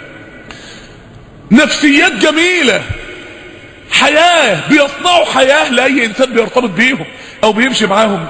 نفسيات جميله، حياه، بيصنعوا حياه لاي انسان بيرتبط بيهم او بيمشي معاهم.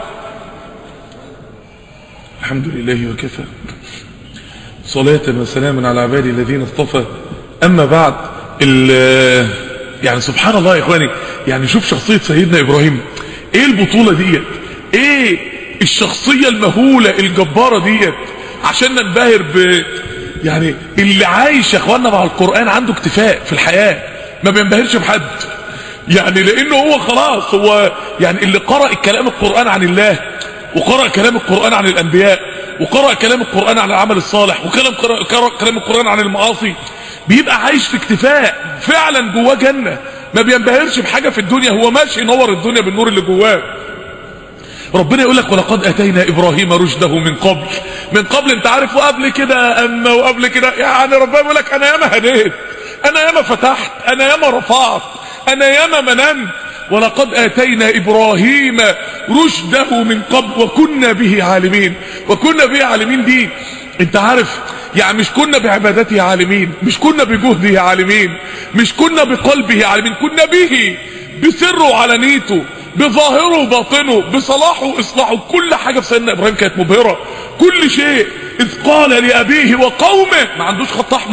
الحمد لله وكفى، صلاة وسلاما على عبادي الذين اصطفى. اما بعد، يعني سبحان الله يا اخواني، يعني شوف شخصية سيدنا ابراهيم، ايه البطولة ديت، ايه الشخصية المهولة الجبارة ديت، عشان ننبهر ب يعني اللي عايش يا اخوانا مع القرآن عنده اكتفاء في الحياة، ما بينبهرش بحد. يعني لانه هو خلاص، هو يعني اللي قرأ الكلام القرآن عن الله، وقرأ كلام القرآن عن الانبياء، وقرأ كلام القرآن عن العمل الصالح، وكلام قرأ كلام القرآن عن المعاصي، بيبقى عايش في اكتفاء فعلا، جواه جنة، ما بينبهرش بحاجة في الدنيا، هو ماشي ينور الدنيا بالنور اللي جواه. ربنا يقول لك ولقد اتينا ابراهيم رشده من قبل. من قبل انت عارف، وقبل كده اما وقبل كده، يعني ربنا يقول لك انا ياما هديت، انا ياما فتحت، انا ياما رفعت، انا ياما مننت. ولقد اتينا ابراهيم رشده من قبل وكنا به عالمين. وكنا به عالمين دي انت عارف، يعني مش كنا بعبادته عالمين، مش كنا بجهده عالمين، مش كنا بقلبه عالمين، كنا به، بسره وعلانيته، بظاهره وباطنه، بصلاحه واصلاحه. كل حاجه في سيدنا ابراهيم كانت مبهره، كل شيء. اذ قال لابيه وقومه، ما عندوش خط احمر،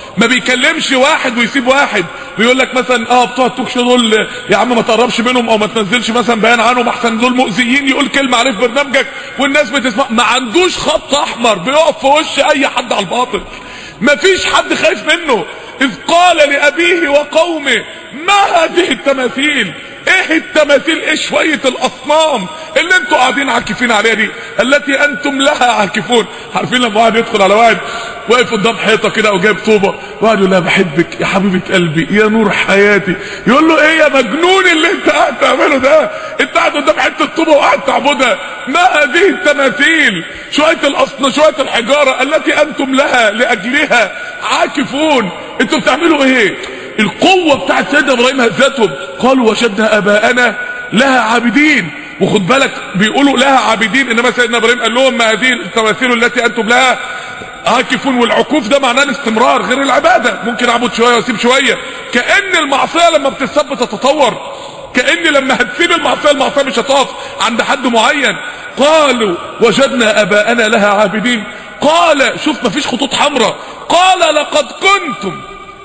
ما بيكلمش واحد ويسيب واحد، بيقول لك مثلا اه بتوع التوك شو دول يا عم ما تقربش منهم او ما تنزلش مثلا بيان عنهم احسن دول مؤذيين، يقول كلمه عليه في برنامجك والناس بتسمع. ما عندوش خط احمر، بيقف في وش اي حد على الباطل، ما فيش حد خايف منه. اذ قال لابيه وقومه ما هذه التماثيل، ايه التماثيل، ايه شويه الاصنام اللي انتوا قاعدين عاكفين عليها دي التي انتم لها عاكفون. عارفين لما واحد يدخل على واحد واقف قدام حيطه كده او جايب طوبه وقعد يقول لها بحبك يا حبيبه قلبي يا نور حياتي، يقول له ايه يا مجنون اللي انت قاعد تعمله ده، انت قاعد قدام حته طوبه وقاعد تعبدها. ما هذه التماثيل، شويه الاصنام شويه الحجاره التي انتم لها لاجلها عاكفون، انتوا بتعملوا ايه؟ القوه بتاعت سيدنا ابراهيم هزتهم، قالوا وجدنا اباءنا لها عابدين. وخد بالك بيقولوا لها عابدين، انما سيدنا ابراهيم قال لهم ما هذه التماثيل التي انتم لها عاكفون. والعكوف ده معناه الاستمرار غير العباده، ممكن اعبد شويه واسيب شويه، كأن المعصيه لما بتتساب تتطور، كأن لما هتسيب المعصيه المعصيه مش هتقف عند حد معين. قالوا وجدنا اباءنا لها عابدين، قال شوف مفيش خطوط حمراء، قال لقد كنتم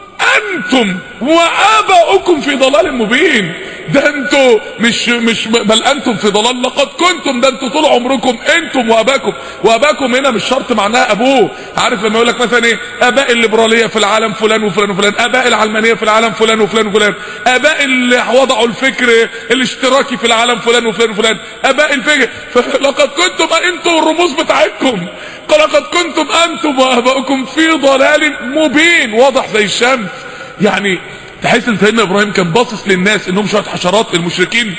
انتم واباؤكم في ضلال مبين. ده انتوا مش مش بل انتم في ضلال، لقد كنتم، ده انتوا طول عمركم انتم واباكم. واباكم هنا مش شرط معناها ابوه، عارف لما يقول لك مثلا ايه اباء الليبراليه في العالم فلان وفلان وفلان، اباء العلمانيه في العالم فلان وفلان وفلان، اباء اللي وضعوا الفكر الاشتراكي في العالم فلان وفلان وفلان، اباء الفكر. لقد كنتم انتم الرموز بتاعتكم، لقد كنتم انتم واباؤكم في ضلال مبين، واضح زي الشمس. يعني تحس ان سيدنا ابراهيم كان باصص للناس انهم شويه حشرات المشركين،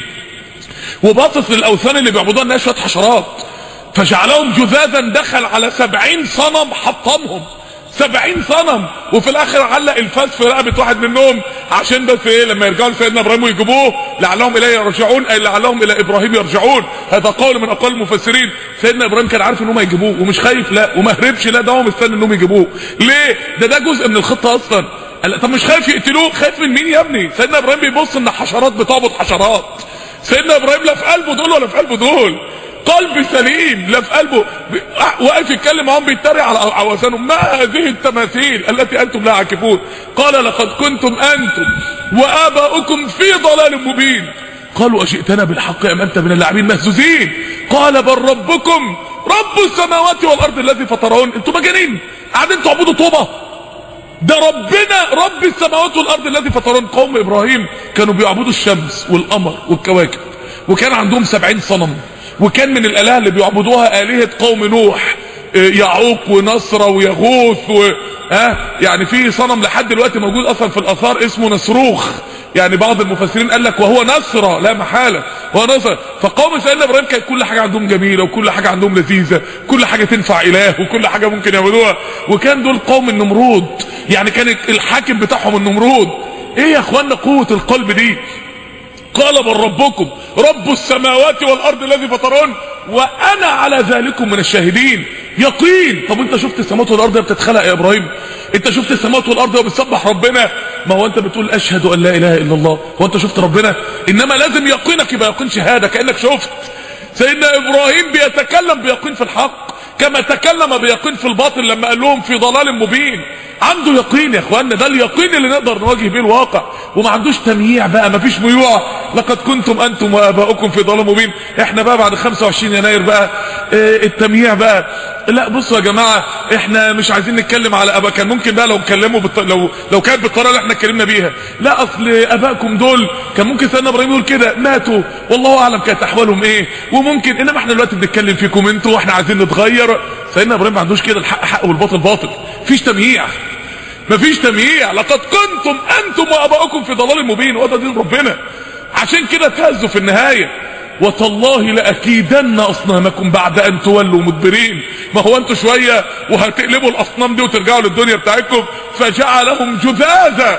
وباصص للاوثان اللي بيعبدوها انها شويه حشرات، فجعلهم جذاذا. دخل على سبعين صنم حطمهم، سبعين صنم، وفي الاخر علق الفاس في رقبه واحد منهم عشان بس ايه لما يرجعوا لسيدنا ابراهيم ويجيبوه لعلهم اليه يرجعون، اي لعلهم الى ابراهيم يرجعون. هذا قول من اقوال المفسرين. سيدنا ابراهيم كان عارف انهم هيجيبوه ومش خايف، لا وما هربش، لا ده هو مستني انهم يجيبوه. ليه؟ ده ده جزء من الخطه اصلا. طب مش خايف يقتلوه؟ خايف من مين يا ابني؟ سيدنا ابراهيم بيبص ان حشرات بتعبد حشرات. سيدنا ابراهيم لا في قلبه دول ولا في قلبه دول، قلب سليم لا في قلبه، واقف يتكلم معاهم بيتريق على عوثانهم. ما هذه التماثيل التي انتم لها عاكفون؟ قال لقد كنتم انتم واباؤكم في ضلال مبين. قالوا اجئتنا بالحق ام انت من اللاعبين مهزوزين؟ قال بل ربكم رب السماوات والارض الذي فطرهن. انتم مجانين قاعدين تعبدوا طوبه؟ ده ربنا رب السماوات والارض الذي فطرهن. قوم ابراهيم كانوا بيعبدوا الشمس والقمر والكواكب، وكان عندهم سبعين صنم، وكان من الالهه اللي بيعبدوها الهه قوم نوح، يعوق ونصر ويغوث و... ها يعني في صنم لحد دلوقتي موجود اصلا في الاثار اسمه نصروخ، يعني بعض المفسرين قال لك وهو نصر لا محاله هو نصر. فقوم سيدنا ابراهيم كانت كل حاجه عندهم جميله وكل حاجه عندهم لذيذه، كل حاجه تنفع اله وكل حاجه ممكن يعملوها. وكان دول قوم النمرود، يعني كان الحاكم بتاعهم النمرود. ايه يا اخوانا قوه القلب دي؟ قال بل ربكم رب السماوات والارض الذي فطرهن وانا على ذلكم من الشاهدين. يقين. طب انت شفت السماوات والارض بتتخلق يا ابراهيم؟ انت شفت السماوات والارض وبتسبح ربنا؟ ما هو انت بتقول اشهد ان لا اله الا الله، هو انت شفت ربنا؟ انما لازم يقينك يبقى يقين شهاده كانك شفت. سيدنا ابراهيم بيتكلم بيقين في الحق كما تكلم بيقين في الباطل لما قال لهم في ضلال مبين. عنده يقين يا اخوانا، ده اليقين اللي نقدر نواجه بيه الواقع، وما عندوش تمييع بقى، ما فيش ميوع. لقد كنتم انتم واباؤكم في ضلال مبين. احنا بقى بعد خمسة وعشرين يناير بقى اه التمييع بقى. لا بصوا يا جماعه، احنا مش عايزين نتكلم على ابا، كان ممكن بقى لو اتكلموا بالط... لو لو كانت بالطريقه اللي احنا اتكلمنا بيها. لا اصل ابائكم دول كان ممكن سيدنا ابراهيم يقول كده ماتوا والله اعلم كانت احوالهم ايه، وممكن انما احنا دلوقتي بنتكلم فيكم انتوا واحنا عايزين نتغير. سيدنا ابراهيم ما عندوش كده، الحق حق والباطل باطل، مفيش تمييع مفيش تمييع. لقد كنتم انتم واباؤكم في ضلال مبين، وده دين ربنا. عشان كده تهزوا في النهايه وتالله لاكيدن اصنامكم بعد ان تولوا مدبرين. ما هو انتوا شويه وهتقلبوا الاصنام دي وترجعوا للدنيا بتاعتكم. فجعلهم جذاذا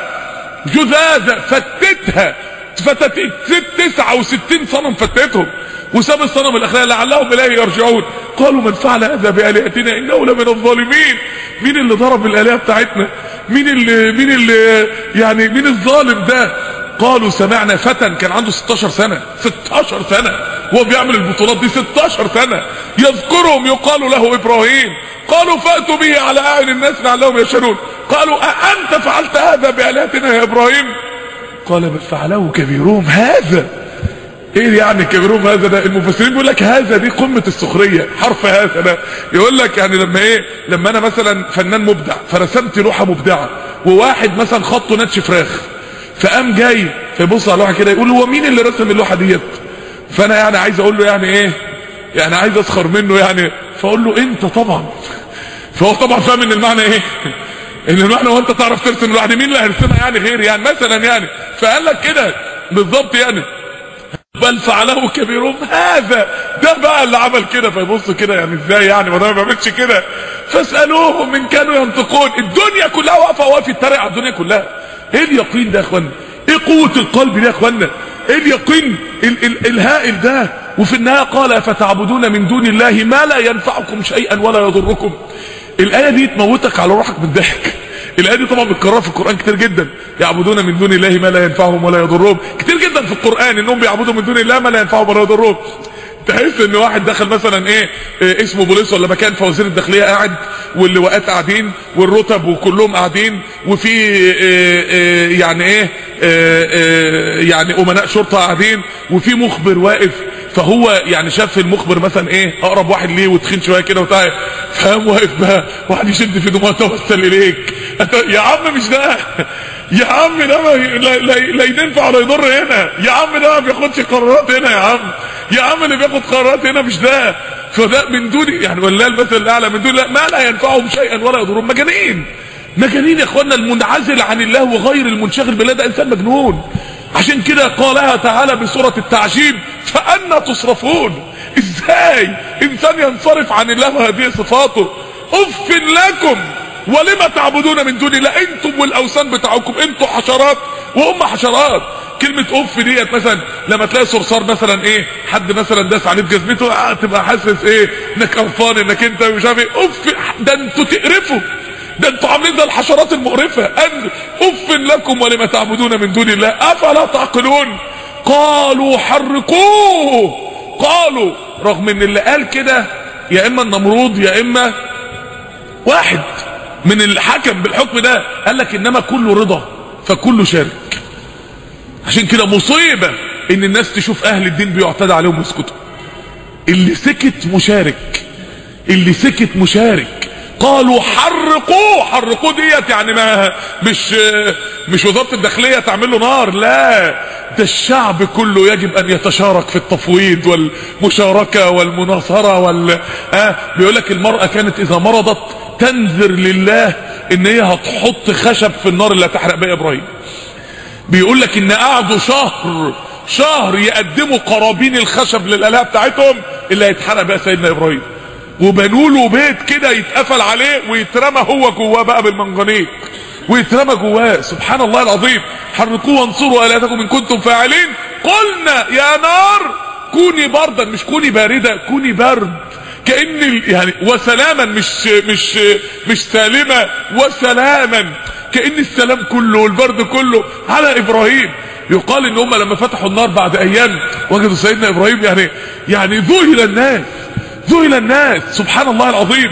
جذاذا فتتها فتت تسعة وستين صنم فتتهم، وساب الصنم الاخير لعلهم اليه يرجعون. قالوا من فعل هذا بالهتنا انه لمن الظالمين. مين اللي ضرب الالهه بتاعتنا؟ مين اللي مين اللي يعني مين الظالم ده؟ قالوا سمعنا فتى كان عنده ستاشر سنه، ستاشر سنه وهو بيعمل البطولات دي، ستاشر سنه يذكرهم يقال له ابراهيم. قالوا فاتوا به على اعين الناس لعلهم يشهدون. قالوا أأنت فعلت هذا بآلهتنا يا إبراهيم؟ قال بل فعله كبيرهم هذا. ايه يعني كبيرهم هذا ده؟ المفسرين بيقول لك هذا دي قمة السخرية. حرف هذا ده يقول لك يعني لما ايه، لما انا مثلا فنان مبدع فرسمت لوحة مبدعة وواحد مثلا خطه نتش فراخ، فقام جاي فيبص على اللوحة كده يقول هو مين اللي رسم اللوحة ديت؟ فانا يعني عايز اقول له يعني ايه، يعني عايز اسخر منه يعني، فاقول له انت طبعا. فهو طبعا فاهم ان المعنى ايه، ان المعنى هو انت تعرف ترسم اللوحة دي، مين اللي هيرسمها يعني غير يعني مثلا يعني. فقال لك كده بالظبط يعني بل فعله كبيرهم هذا، ده بقى اللي عمل كده. فيبص كده يعني ازاي يعني ما ده ما بيعملش كده؟ فاسالوهم ان كانوا ينطقون. الدنيا كلها واقفه واقف يتريق على الدنيا كلها. ايه اليقين ده يا اخوانا؟ ايه قوه القلب ده يا اخوانا؟ ايه اليقين ال ال الهائل ده؟ وفي النهايه قال فتعبدون من دون الله ما لا ينفعكم شيئا ولا يضركم. الايه دي تموتك على روحك من الضحك. الايه دي طبعا بتكررها في القران كتير جدا، يعبدون من دون الله ما لا ينفعهم ولا يضرهم. كتير جدا في القران انهم بيعبدوا من دون الله ما لا ينفعهم ولا يضرهم. تحس ان واحد دخل مثلا ايه, إيه اسمه بوليس ولا مكان، فوزير الداخليه قاعد واللواءات قاعدين والرتب وكلهم قاعدين، وفي إيه إيه يعني ايه, إيه يعني امناء شرطه قاعدين، وفي مخبر واقف. فهو يعني شاف المخبر مثلا ايه اقرب واحد ليه وتخين شويه كده وبتاع، فقام واقف بقى واحد يشد في دموعه توسل اليك. يا عم مش ده، يا عم ده ما لا, لا, لا ينفع ولا يضر هنا، يا عم ده ما بياخدش قرارات هنا، يا عم يا عم اللي بياخد قرارات هنا مش ده. فده من دون يعني والله المثل الاعلى من دون لا ما لا ينفعهم شيئا ولا يضرهم. مجانين مجانين يا اخوانا. المنعزل عن الله وغير المنشغل بالله ده انسان مجنون. عشان كده قالها تعالى بسورة التعجيب فأنا تصرفون. ازاي انسان ينصرف عن الله وهذه صفاته؟ اف لكم ولما تعبدون من دون الله، انتم والاوثان بتاعكم، انتم حشرات وهم حشرات. كلمة اف ديت مثلا لما تلاقي صرصار مثلا ايه حد مثلا داس عليه بجزمته اه تبقى حاسس ايه انك قرفان انك انت مش عارف ايه. اف ده انتوا تقرفوا، ده انتوا عاملين زي الحشرات المقرفه. ان اف لكم ولما تعبدون من دون الله افلا تعقلون. قالوا حرقوه. قالوا رغم ان اللي قال كده يا اما النمرود يا اما واحد من الحكم بالحكم ده، قال لك انما كله رضا فكله شارك. عشان كده مصيبه ان الناس تشوف اهل الدين بيعتدى عليهم ويسكتوا. اللي سكت مشارك، اللي سكت مشارك. قالوا حرقوه. حرقوه ديت يعني ما مش مش وزارة الداخلية تعمل له نار، لا ده الشعب كله يجب ان يتشارك في التفويض والمشاركة والمناصرة وال اه بيقول لك المرأة كانت اذا مرضت تنذر لله ان هي هتحط خشب في النار اللي هتحرق بها ابراهيم. بيقول لك ان قعدوا شهر شهر يقدموا قرابين الخشب للآلهة بتاعتهم اللي هيتحرق بها سيدنا ابراهيم، وبنوا له بيت كده يتقفل عليه ويترمى هو جواه بقى بالمنجنيق ويترمى جواه. سبحان الله العظيم. حرقوه وانصروا آلهتكم ان كنتم فاعلين. قلنا يا نار كوني بردا، مش كوني بارده، كوني برد. كأن يعني وسلاما مش مش مش سالمه، وسلاما كأن السلام كله والبرد كله على ابراهيم. يقال ان هم لما فتحوا النار بعد ايام وجدوا سيدنا ابراهيم يعني يعني ذهل الناس ذهل الناس. سبحان الله العظيم.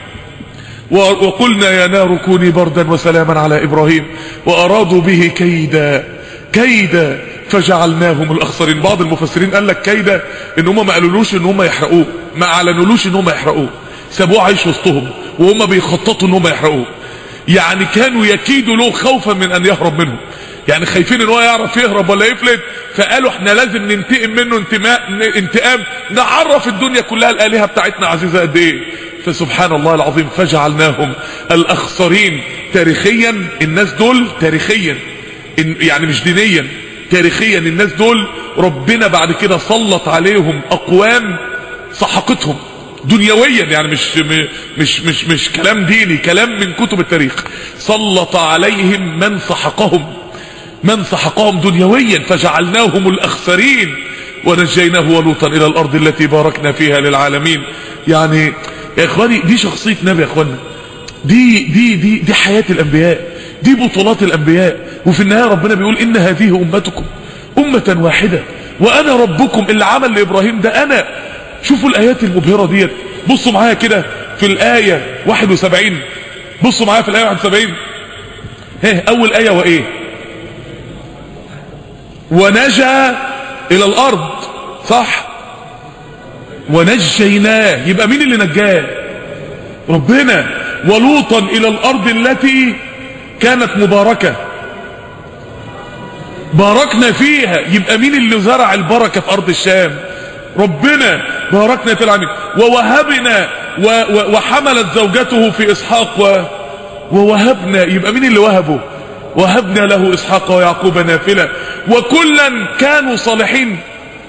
وقلنا يا نار كوني بردا وسلاما على ابراهيم وارادوا به كيدا كيدا فجعلناهم الاخسرين. بعض المفسرين قال لك كيدا ان هم ما قالولوش ان هم يحرقوه، ما اعلنولوش ان هم يحرقوه، سابوه عايش وسطهم وهم بيخططوا ان هم يحرقوه. يعني كانوا يكيدوا له خوفا من ان يهرب منهم، يعني خايفين ان هو يعرف يهرب ولا يفلت، فقالوا احنا لازم ننتقم منه انتماء انتقام، نعرف الدنيا كلها الالهه بتاعتنا عزيزه قد ايه. فسبحان الله العظيم فجعلناهم الاخسرين. تاريخيا الناس دول تاريخيا يعني مش دينيا، تاريخيا الناس دول ربنا بعد كده سلط عليهم اقوام سحقتهم دنيويا، يعني مش مش مش مش كلام ديني، كلام من كتب التاريخ. سلط عليهم من سحقهم من سحقهم دنيويا فجعلناهم الاخسرين ونجيناه ولوطا الى الارض التي باركنا فيها للعالمين. يعني يا اخواني دي شخصية نبي يا اخوانا، دي دي دي دي حياة الانبياء، دي بطولات الانبياء. وفي النهاية ربنا بيقول ان هذه امتكم امة واحدة وانا ربكم. اللي عمل لابراهيم ده انا. شوفوا الايات المبهرة ديت. بصوا معايا كده في الاية واحد وسبعين، بصوا معايا في الاية واحد وسبعين ها اول ايه وايه؟ ونجا الى الارض، صح؟ ونجيناه، يبقى مين اللي نجاه؟ ربنا. ولوطا الى الارض التي كانت مباركة باركنا فيها، يبقى مين اللي زرع البركة في ارض الشام؟ ربنا. باركنا في العالمين. ووهبنا و و وحملت زوجته في اسحاق و ووهبنا، يبقى مين اللي وهبه؟ وهبنا له اسحاق ويعقوب نافلة وكلا كانوا صالحين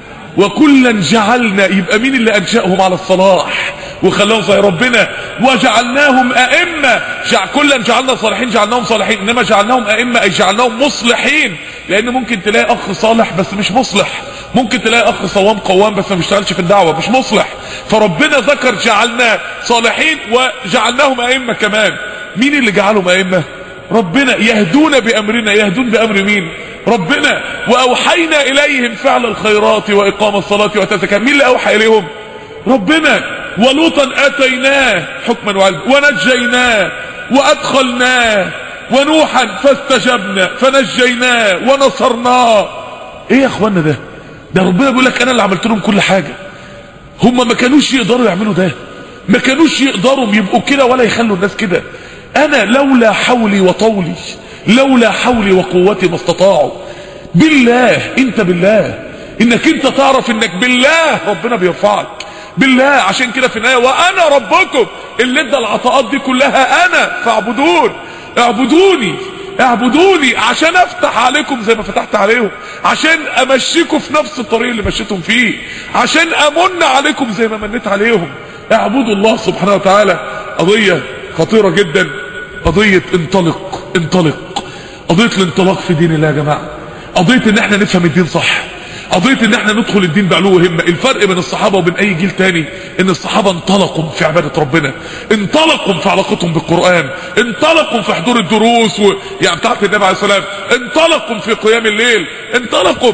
وكلا جعلنا، يبقى مين اللي انشأهم على الصلاح وخلاهم صالحين؟ ربنا. وجعلناهم ائمة، جع كلا جعلنا صالحين، جعلناهم صالحين، انما جعلناهم ائمة اي جعلناهم مصلحين، لان ممكن تلاقي اخ صالح بس مش مصلح، ممكن تلاقي اخ صوام قوام بس ما بيشتغلش في الدعوة، مش مصلح. فربنا ذكر جعلنا صالحين وجعلناهم ائمة كمان. مين اللي جعلهم ائمة؟ ربنا. يهدون بامرنا، يهدون بامر مين؟ ربنا. واوحينا اليهم فعل الخيرات واقام الصلاة واتى الزكاة، مين اللي اوحى اليهم؟ ربنا. ولوطا اتيناه حكما وعلما ونجيناه وادخلناه ونوحا فاستجبنا فنجيناه ونصرناه. ايه يا اخوانا ده؟ ده ربنا بيقول لك انا اللي عملت لهم كل حاجة. هم ما كانوش يقدروا يعملوا ده، ما كانوش يقدروا يبقوا كده ولا يخلوا الناس كده. انا لولا حولي وطولي، لولا حولي وقوتي ما استطاعوا. بالله، انت بالله، انك انت تعرف انك بالله ربنا بيرفعك بالله. عشان كده في النهايه وانا ربكم، اللي ادى العطاءات دي كلها انا، فاعبدون. اعبدوني اعبدوني عشان افتح عليكم زي ما فتحت عليهم، عشان امشيكم في نفس الطريق اللي مشيتهم فيه، عشان امن عليكم زي ما منيت عليهم. اعبدوا الله سبحانه وتعالى. قضية خطيرة جدا، قضية انطلق انطلق، قضية الانطلاق في دين الله يا جماعة، قضية ان احنا نفهم الدين صح، قضية ان احنا ندخل الدين بعلو همة. الفرق بين الصحابة وبين اي جيل تاني ان الصحابة انطلقوا في عبادة ربنا، انطلقوا في علاقتهم بالقرآن، انطلقوا في حضور الدروس و... يعني بتاعت النبي عليه السلام، انطلقوا في قيام الليل، انطلقوا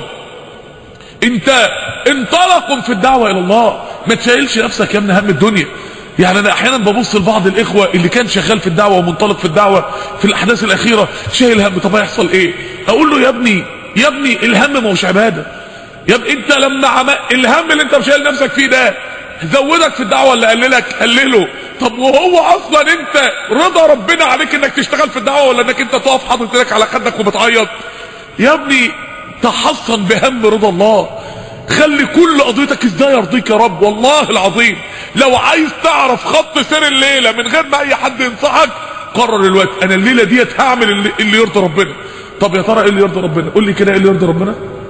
انت انطلقوا في الدعوة الى الله. ما تشايلش نفسك يا ابن هم الدنيا. يعني انا احيانا ببص لبعض الاخوة اللي كان شغال في الدعوة ومنطلق في الدعوة في الاحداث الاخيرة شايل هم، طب هيحصل ايه؟ اقول له يا ابني يا ابني الهم ما هوش عبادة يا ابني. انت لما عم... الهم اللي انت مشايل نفسك فيه ده زودك في الدعوة ولا قللك؟ قلله. طب وهو اصلا انت رضا ربنا عليك انك تشتغل في الدعوة ولا انك انت تقف حاطط ايدك على خدك وبتعيط؟ يا ابني تحصن بهم رضا الله، خلي كل قضيتك ازاي يرضيك يا رب. والله العظيم لو عايز تعرف خط سير الليلة من غير ما اي حد ينصحك، قرر الوقت انا الليلة ديت هعمل اللي, اللي يرضي ربنا. طب يا ترى ايه اللي يرضي ربنا؟ قول لي كده ايه اللي يرضي ربنا؟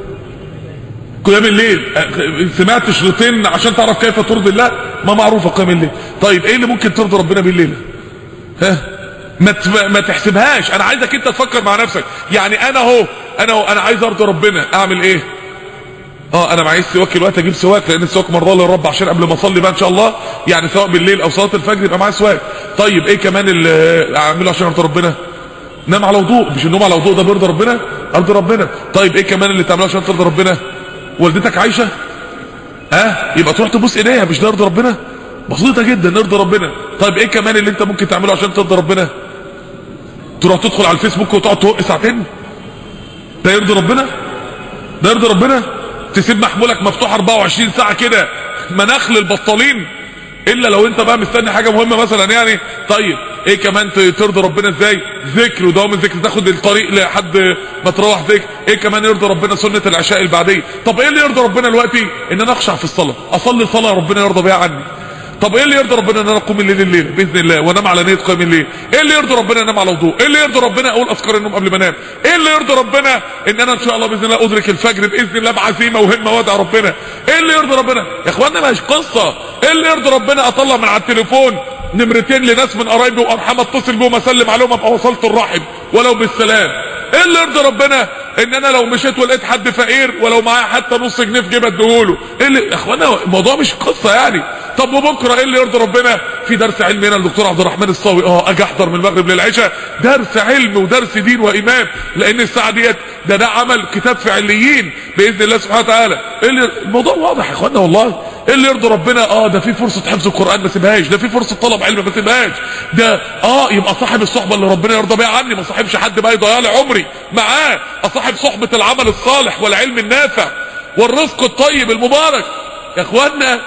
قيام الليل. سمعت شريطين عشان تعرف كيف ترضي الله؟ ما معروفة قيام الليل. طيب ايه اللي ممكن ترضي ربنا بالليلة؟ ها ما ما تحسبهاش، انا عايزك انت تفكر مع نفسك. يعني انا اهو انا اهو انا عايز ارضي ربنا، اعمل ايه؟ اه انا معيش سواك الوقت، اجيب سواك لان السواك مرضى للرب عشان قبل ما اصلي بقى ان شاء الله، يعني سواء بالليل او صلاه الفجر يبقى معايا سواك. طيب ايه كمان اللي اعمله عشان ارضي ربنا؟ نام على وضوء. مش النوم على وضوء ده بيرضي ربنا؟ ارضي ربنا. طيب ايه كمان اللي تعمله عشان ترضي ربنا؟ والدتك عايشه؟ اه يبقى تروح تبوس ايديها، مش ده يرضي ربنا؟ بسيطه جدا، نرضي ربنا. طيب ايه كمان اللي انت ممكن تعمله عشان ترضي ربنا؟ تروح تدخل على الفيسبوك وتقعد تهق ساعتين؟ ده يرضي ربنا؟ ده يرضي ربنا؟ تسيب محمولك مفتوح اربعة وعشرين ساعة كده مناخ للبطالين؟ الا لو انت بقى مستني حاجة مهمة مثلا يعني. طيب ايه كمان ترضي ربنا ازاي؟ ذكر ودوام الذكر، تاخد الطريق لحد ما تروح ذكر. ايه كمان يرضي ربنا؟ سنة العشاء البعدية. طب ايه اللي يرضي ربنا دلوقتي؟ ان انا اخشع في الصلاة، اصلي صلاة ربنا يرضى بيها عني. طب ايه اللي يرضي ربنا؟ ان انا اقوم الليل الليل باذن الله وانام على نيه قيام الليل. ايه اللي يرضي ربنا؟ انام على وضوء. ايه اللي يرضي ربنا؟ اقول اذكار النوم قبل ما انام. ايه اللي يرضي ربنا؟ ان انا ان شاء الله باذن الله ادرك الفجر باذن الله بعزيمه وهمه وادعي ربنا. ايه اللي يرضي ربنا يا اخوانا؟ مش قصه. ايه اللي يرضي ربنا؟ اطلع من على التليفون نمرتين لناس من قرايبي وارحم اتصل بيهم اسلم عليهم ابقى وصلت الرحم ولو بالسلام. ايه اللي يرضي ربنا؟ ان انا لو مشيت ولقيت حد فقير ولو معايا حتى نص جنيه في جيبي اديهوله. ايه اللي يا اخوانا؟ الموضوع مش قصه يعني. طب وبكره ايه اللي يرضي ربنا؟ في درس علم هنا الدكتور عبد الرحمن الصاوي، اه اجي احضر من المغرب للعشاء درس علم ودرس دين وايمان، لان الساعه ديت ده ده عمل كتاب فعليين باذن الله سبحانه وتعالى. إيه اللي الموضوع واضح يا اخوانا والله. ايه اللي يرضي ربنا؟ اه ده في فرصه حفظ القران ما سيبهاش، ده في فرصه طلب علم ما سيبهاش، ده اه يبقى صاحب الصحبه اللي ربنا يرضى بيها عني، ما صاحبش حد بقى يضيع لي عمري معاه، اصاحب صحبه العمل الصالح والعلم النافع والرزق الطيب المبارك. يا اخوانا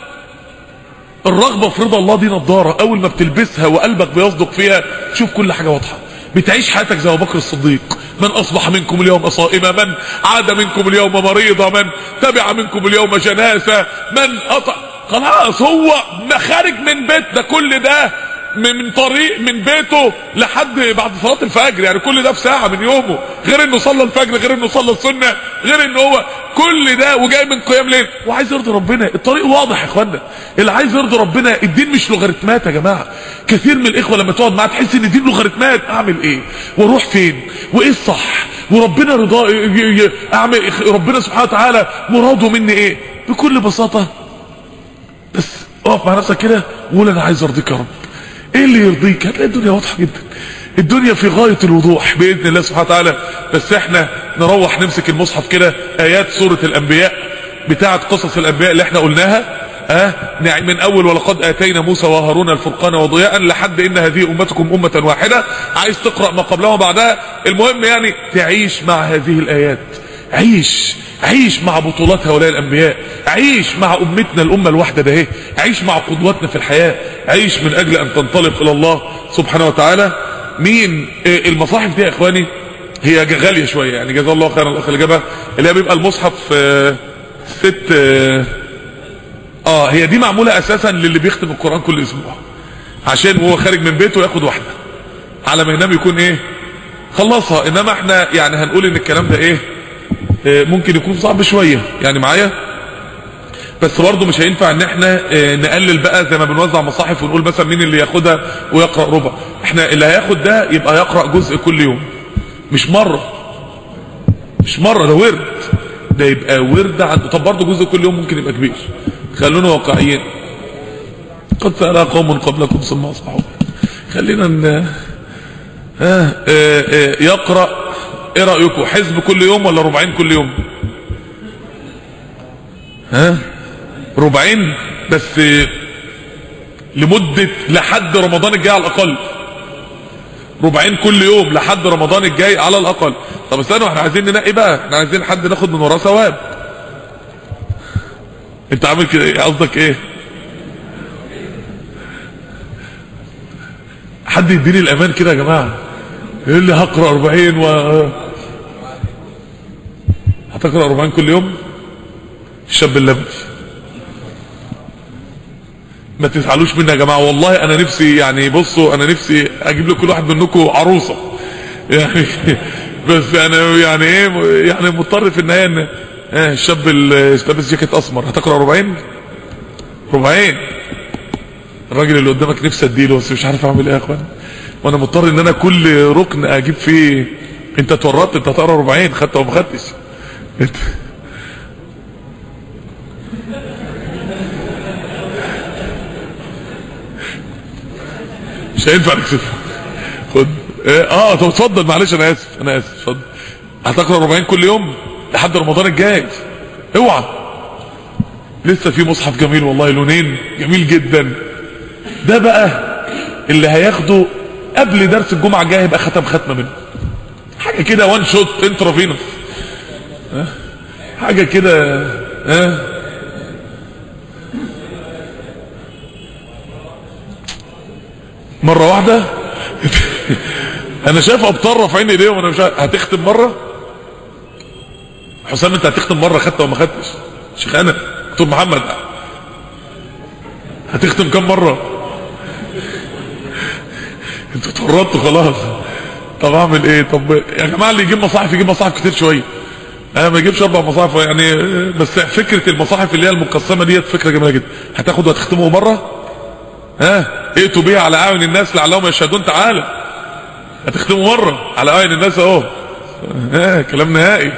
الرغبه في رضا الله دي نضاره، اول ما بتلبسها وقلبك بيصدق فيها تشوف كل حاجه واضحه، بتعيش حياتك زي ابو بكر الصديق. من اصبح منكم اليوم صائما، من عاد منكم اليوم مريضا، من تبع منكم اليوم جنازه، من قطع. خلاص هو خارج من بيت ده، كل ده من طريق من بيته لحد بعد صلاه الفجر، يعني كل ده في ساعه من يومه، غير انه صلى الفجر، غير انه صلى السنه، غير انه هو كل ده وجاي من قيام ليل وعايز يرضي ربنا. الطريق واضح يا اخوانا، اللي عايز يرضي ربنا الدين مش لوغاريتمات يا جماعه. كثير من الاخوه لما تقعد معاه تحس ان الدين لوغاريتمات، اعمل ايه واروح فين وايه الصح وربنا رضاه اعمل، ربنا سبحانه وتعالى مراده مني ايه. بكل بساطه بس اقف مع نفسك كده وقول انا عايز ارضيك يا رب، ايه اللي يرضيك؟ هتلاقي الدنيا واضحه جدا، الدنيا في غايه الوضوح باذن الله سبحانه وتعالى. بس احنا نروح نمسك المصحف كده، ايات سوره الانبياء بتاعه قصص الانبياء اللي احنا قلناها، اه من اول ولقد اتينا موسى وهارون الفرقان وضياء لحد ان هذه امتكم امه واحده. عايز تقرا ما قبلها وبعدها، المهم يعني تعيش مع هذه الايات، عيش عيش مع بطولات هؤلاء الانبياء، عيش مع امتنا الامه الواحده ده اهي، عيش مع قدوتنا في الحياه، عيش من اجل ان تنطلق الى الله سبحانه وتعالى. مين المصاحف دي يا اخواني؟ هي غاليه شويه يعني، جزاه الله خيرا الاخ اللي جابها، اللي هي بيبقى المصحف آه ست اه, اه هي دي معموله اساسا للي بيختم القران كل اسبوع، عشان وهو خارج من بيته ياخد واحده على ما ينام يكون ايه خلصها. انما احنا يعني هنقول ان الكلام ده ايه آه ممكن يكون صعب شويه يعني معايا، بس برضه مش هينفع ان احنا اه نقلل بقى زي ما بنوزع مصاحف ونقول مثلا مين اللي ياخدها ويقرا ربع. احنا اللي هياخد ده يبقى يقرا جزء كل يوم، مش مره مش مره، ده ورد، ده يبقى ورد عنده. طب برضه جزء كل يوم ممكن يبقى كبير، خلونا واقعيين. قد سأل قوم قبلكم ثم اصبحوا. خلينا ن... آه آه آه يقرا، ايه رايكم؟ حزب كل يوم ولا ربعين كل يوم؟ ها ربعين بس لمدة لحد رمضان الجاي على الاقل، ربعين كل يوم لحد رمضان الجاي على الاقل. طب استنوا، احنا عايزين ننقي بقى، احنا عايزين حد ناخد من وراه ثواب. انت عامل كده قصدك ايه؟ حد يديني الامان كده يا جماعه، يقول لي هقرا أربعين و هتقرا أربعين كل يوم؟ الشاب اللبس ما تزعلوش مني يا جماعه، والله انا نفسي يعني، بصوا انا نفسي اجيب لكل واحد منكم عروسه يعني بس انا يعني ايه يعني مضطر في النهايه ان اه الشاب اللي لابس جاكيت اسمر هتقرا أربعين ربعين. الراجل اللي قدامك نفسي اديله بس مش عارف اعمل ايه يا اخوان، وانا مضطر ان انا كل ركن اجيب فيه. انت اتورطت، انت هتقرا أربعين خدت وما خدتش انت مش هينفع نكسفها. خد اه طب اتفضل، معلش انا اسف انا اسف اتفضل. هتقرا أربعين كل يوم لحد رمضان الجاي، اوعى. لسه في مصحف جميل والله، لونين جميل جدا، ده بقى اللي هياخده قبل درس الجمعه الجاي يبقى ختم ختمه منه، حاجه كده وان شوت انترافينوس، حاجه كده ها مره واحده انا شايف ابطال رافعين ايديهم، انا مش عارف. هتختم مره حسام؟ انت هتختم مره خدت وما خدتش؟ شيخ انا دكتور محمد هتختم كم مره؟ انتوا اتورطتوا خلاص. طب اعمل ايه؟ طب يا جماعه اللي يجيب مصاحف يجيب مصاحف كتير شويه، انا ما اجيبش اربع مصاحف يعني. بس فكره المصاحف اللي هي المقسمه ديت فكره جميله جدا. هتاخد وهتختمه مره، ها ائتوا بيها على اعين الناس لعلهم يشهدون. تعالى هتختموا مره على اعين الناس اهو، ها كلام نهائي.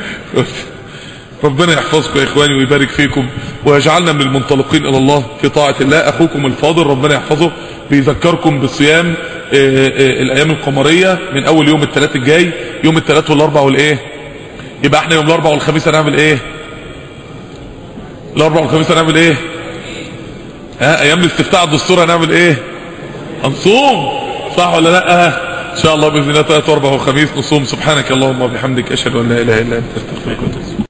ربنا يحفظكم يا اخواني ويبارك فيكم ويجعلنا من المنطلقين الى الله في طاعه الله. اخوكم الفاضل ربنا يحفظه بيذكركم بالصيام الايام القمريه من اول يوم الثلاث الجاي، يوم الثلاث والاربع والايه، يبقى احنا يوم الاربع والخميس هنعمل ايه؟ الاربع والخميس هنعمل ايه؟ ها ايام الاستفتاء على الدستور هنعمل ايه؟ هنصوم، صح ولا لا؟ ان شاء الله باذن الله ثلاث واربع وخميس نصوم. سبحانك اللهم وبحمدك اشهد ان لا اله الا انت استغفرك واتوب اليك.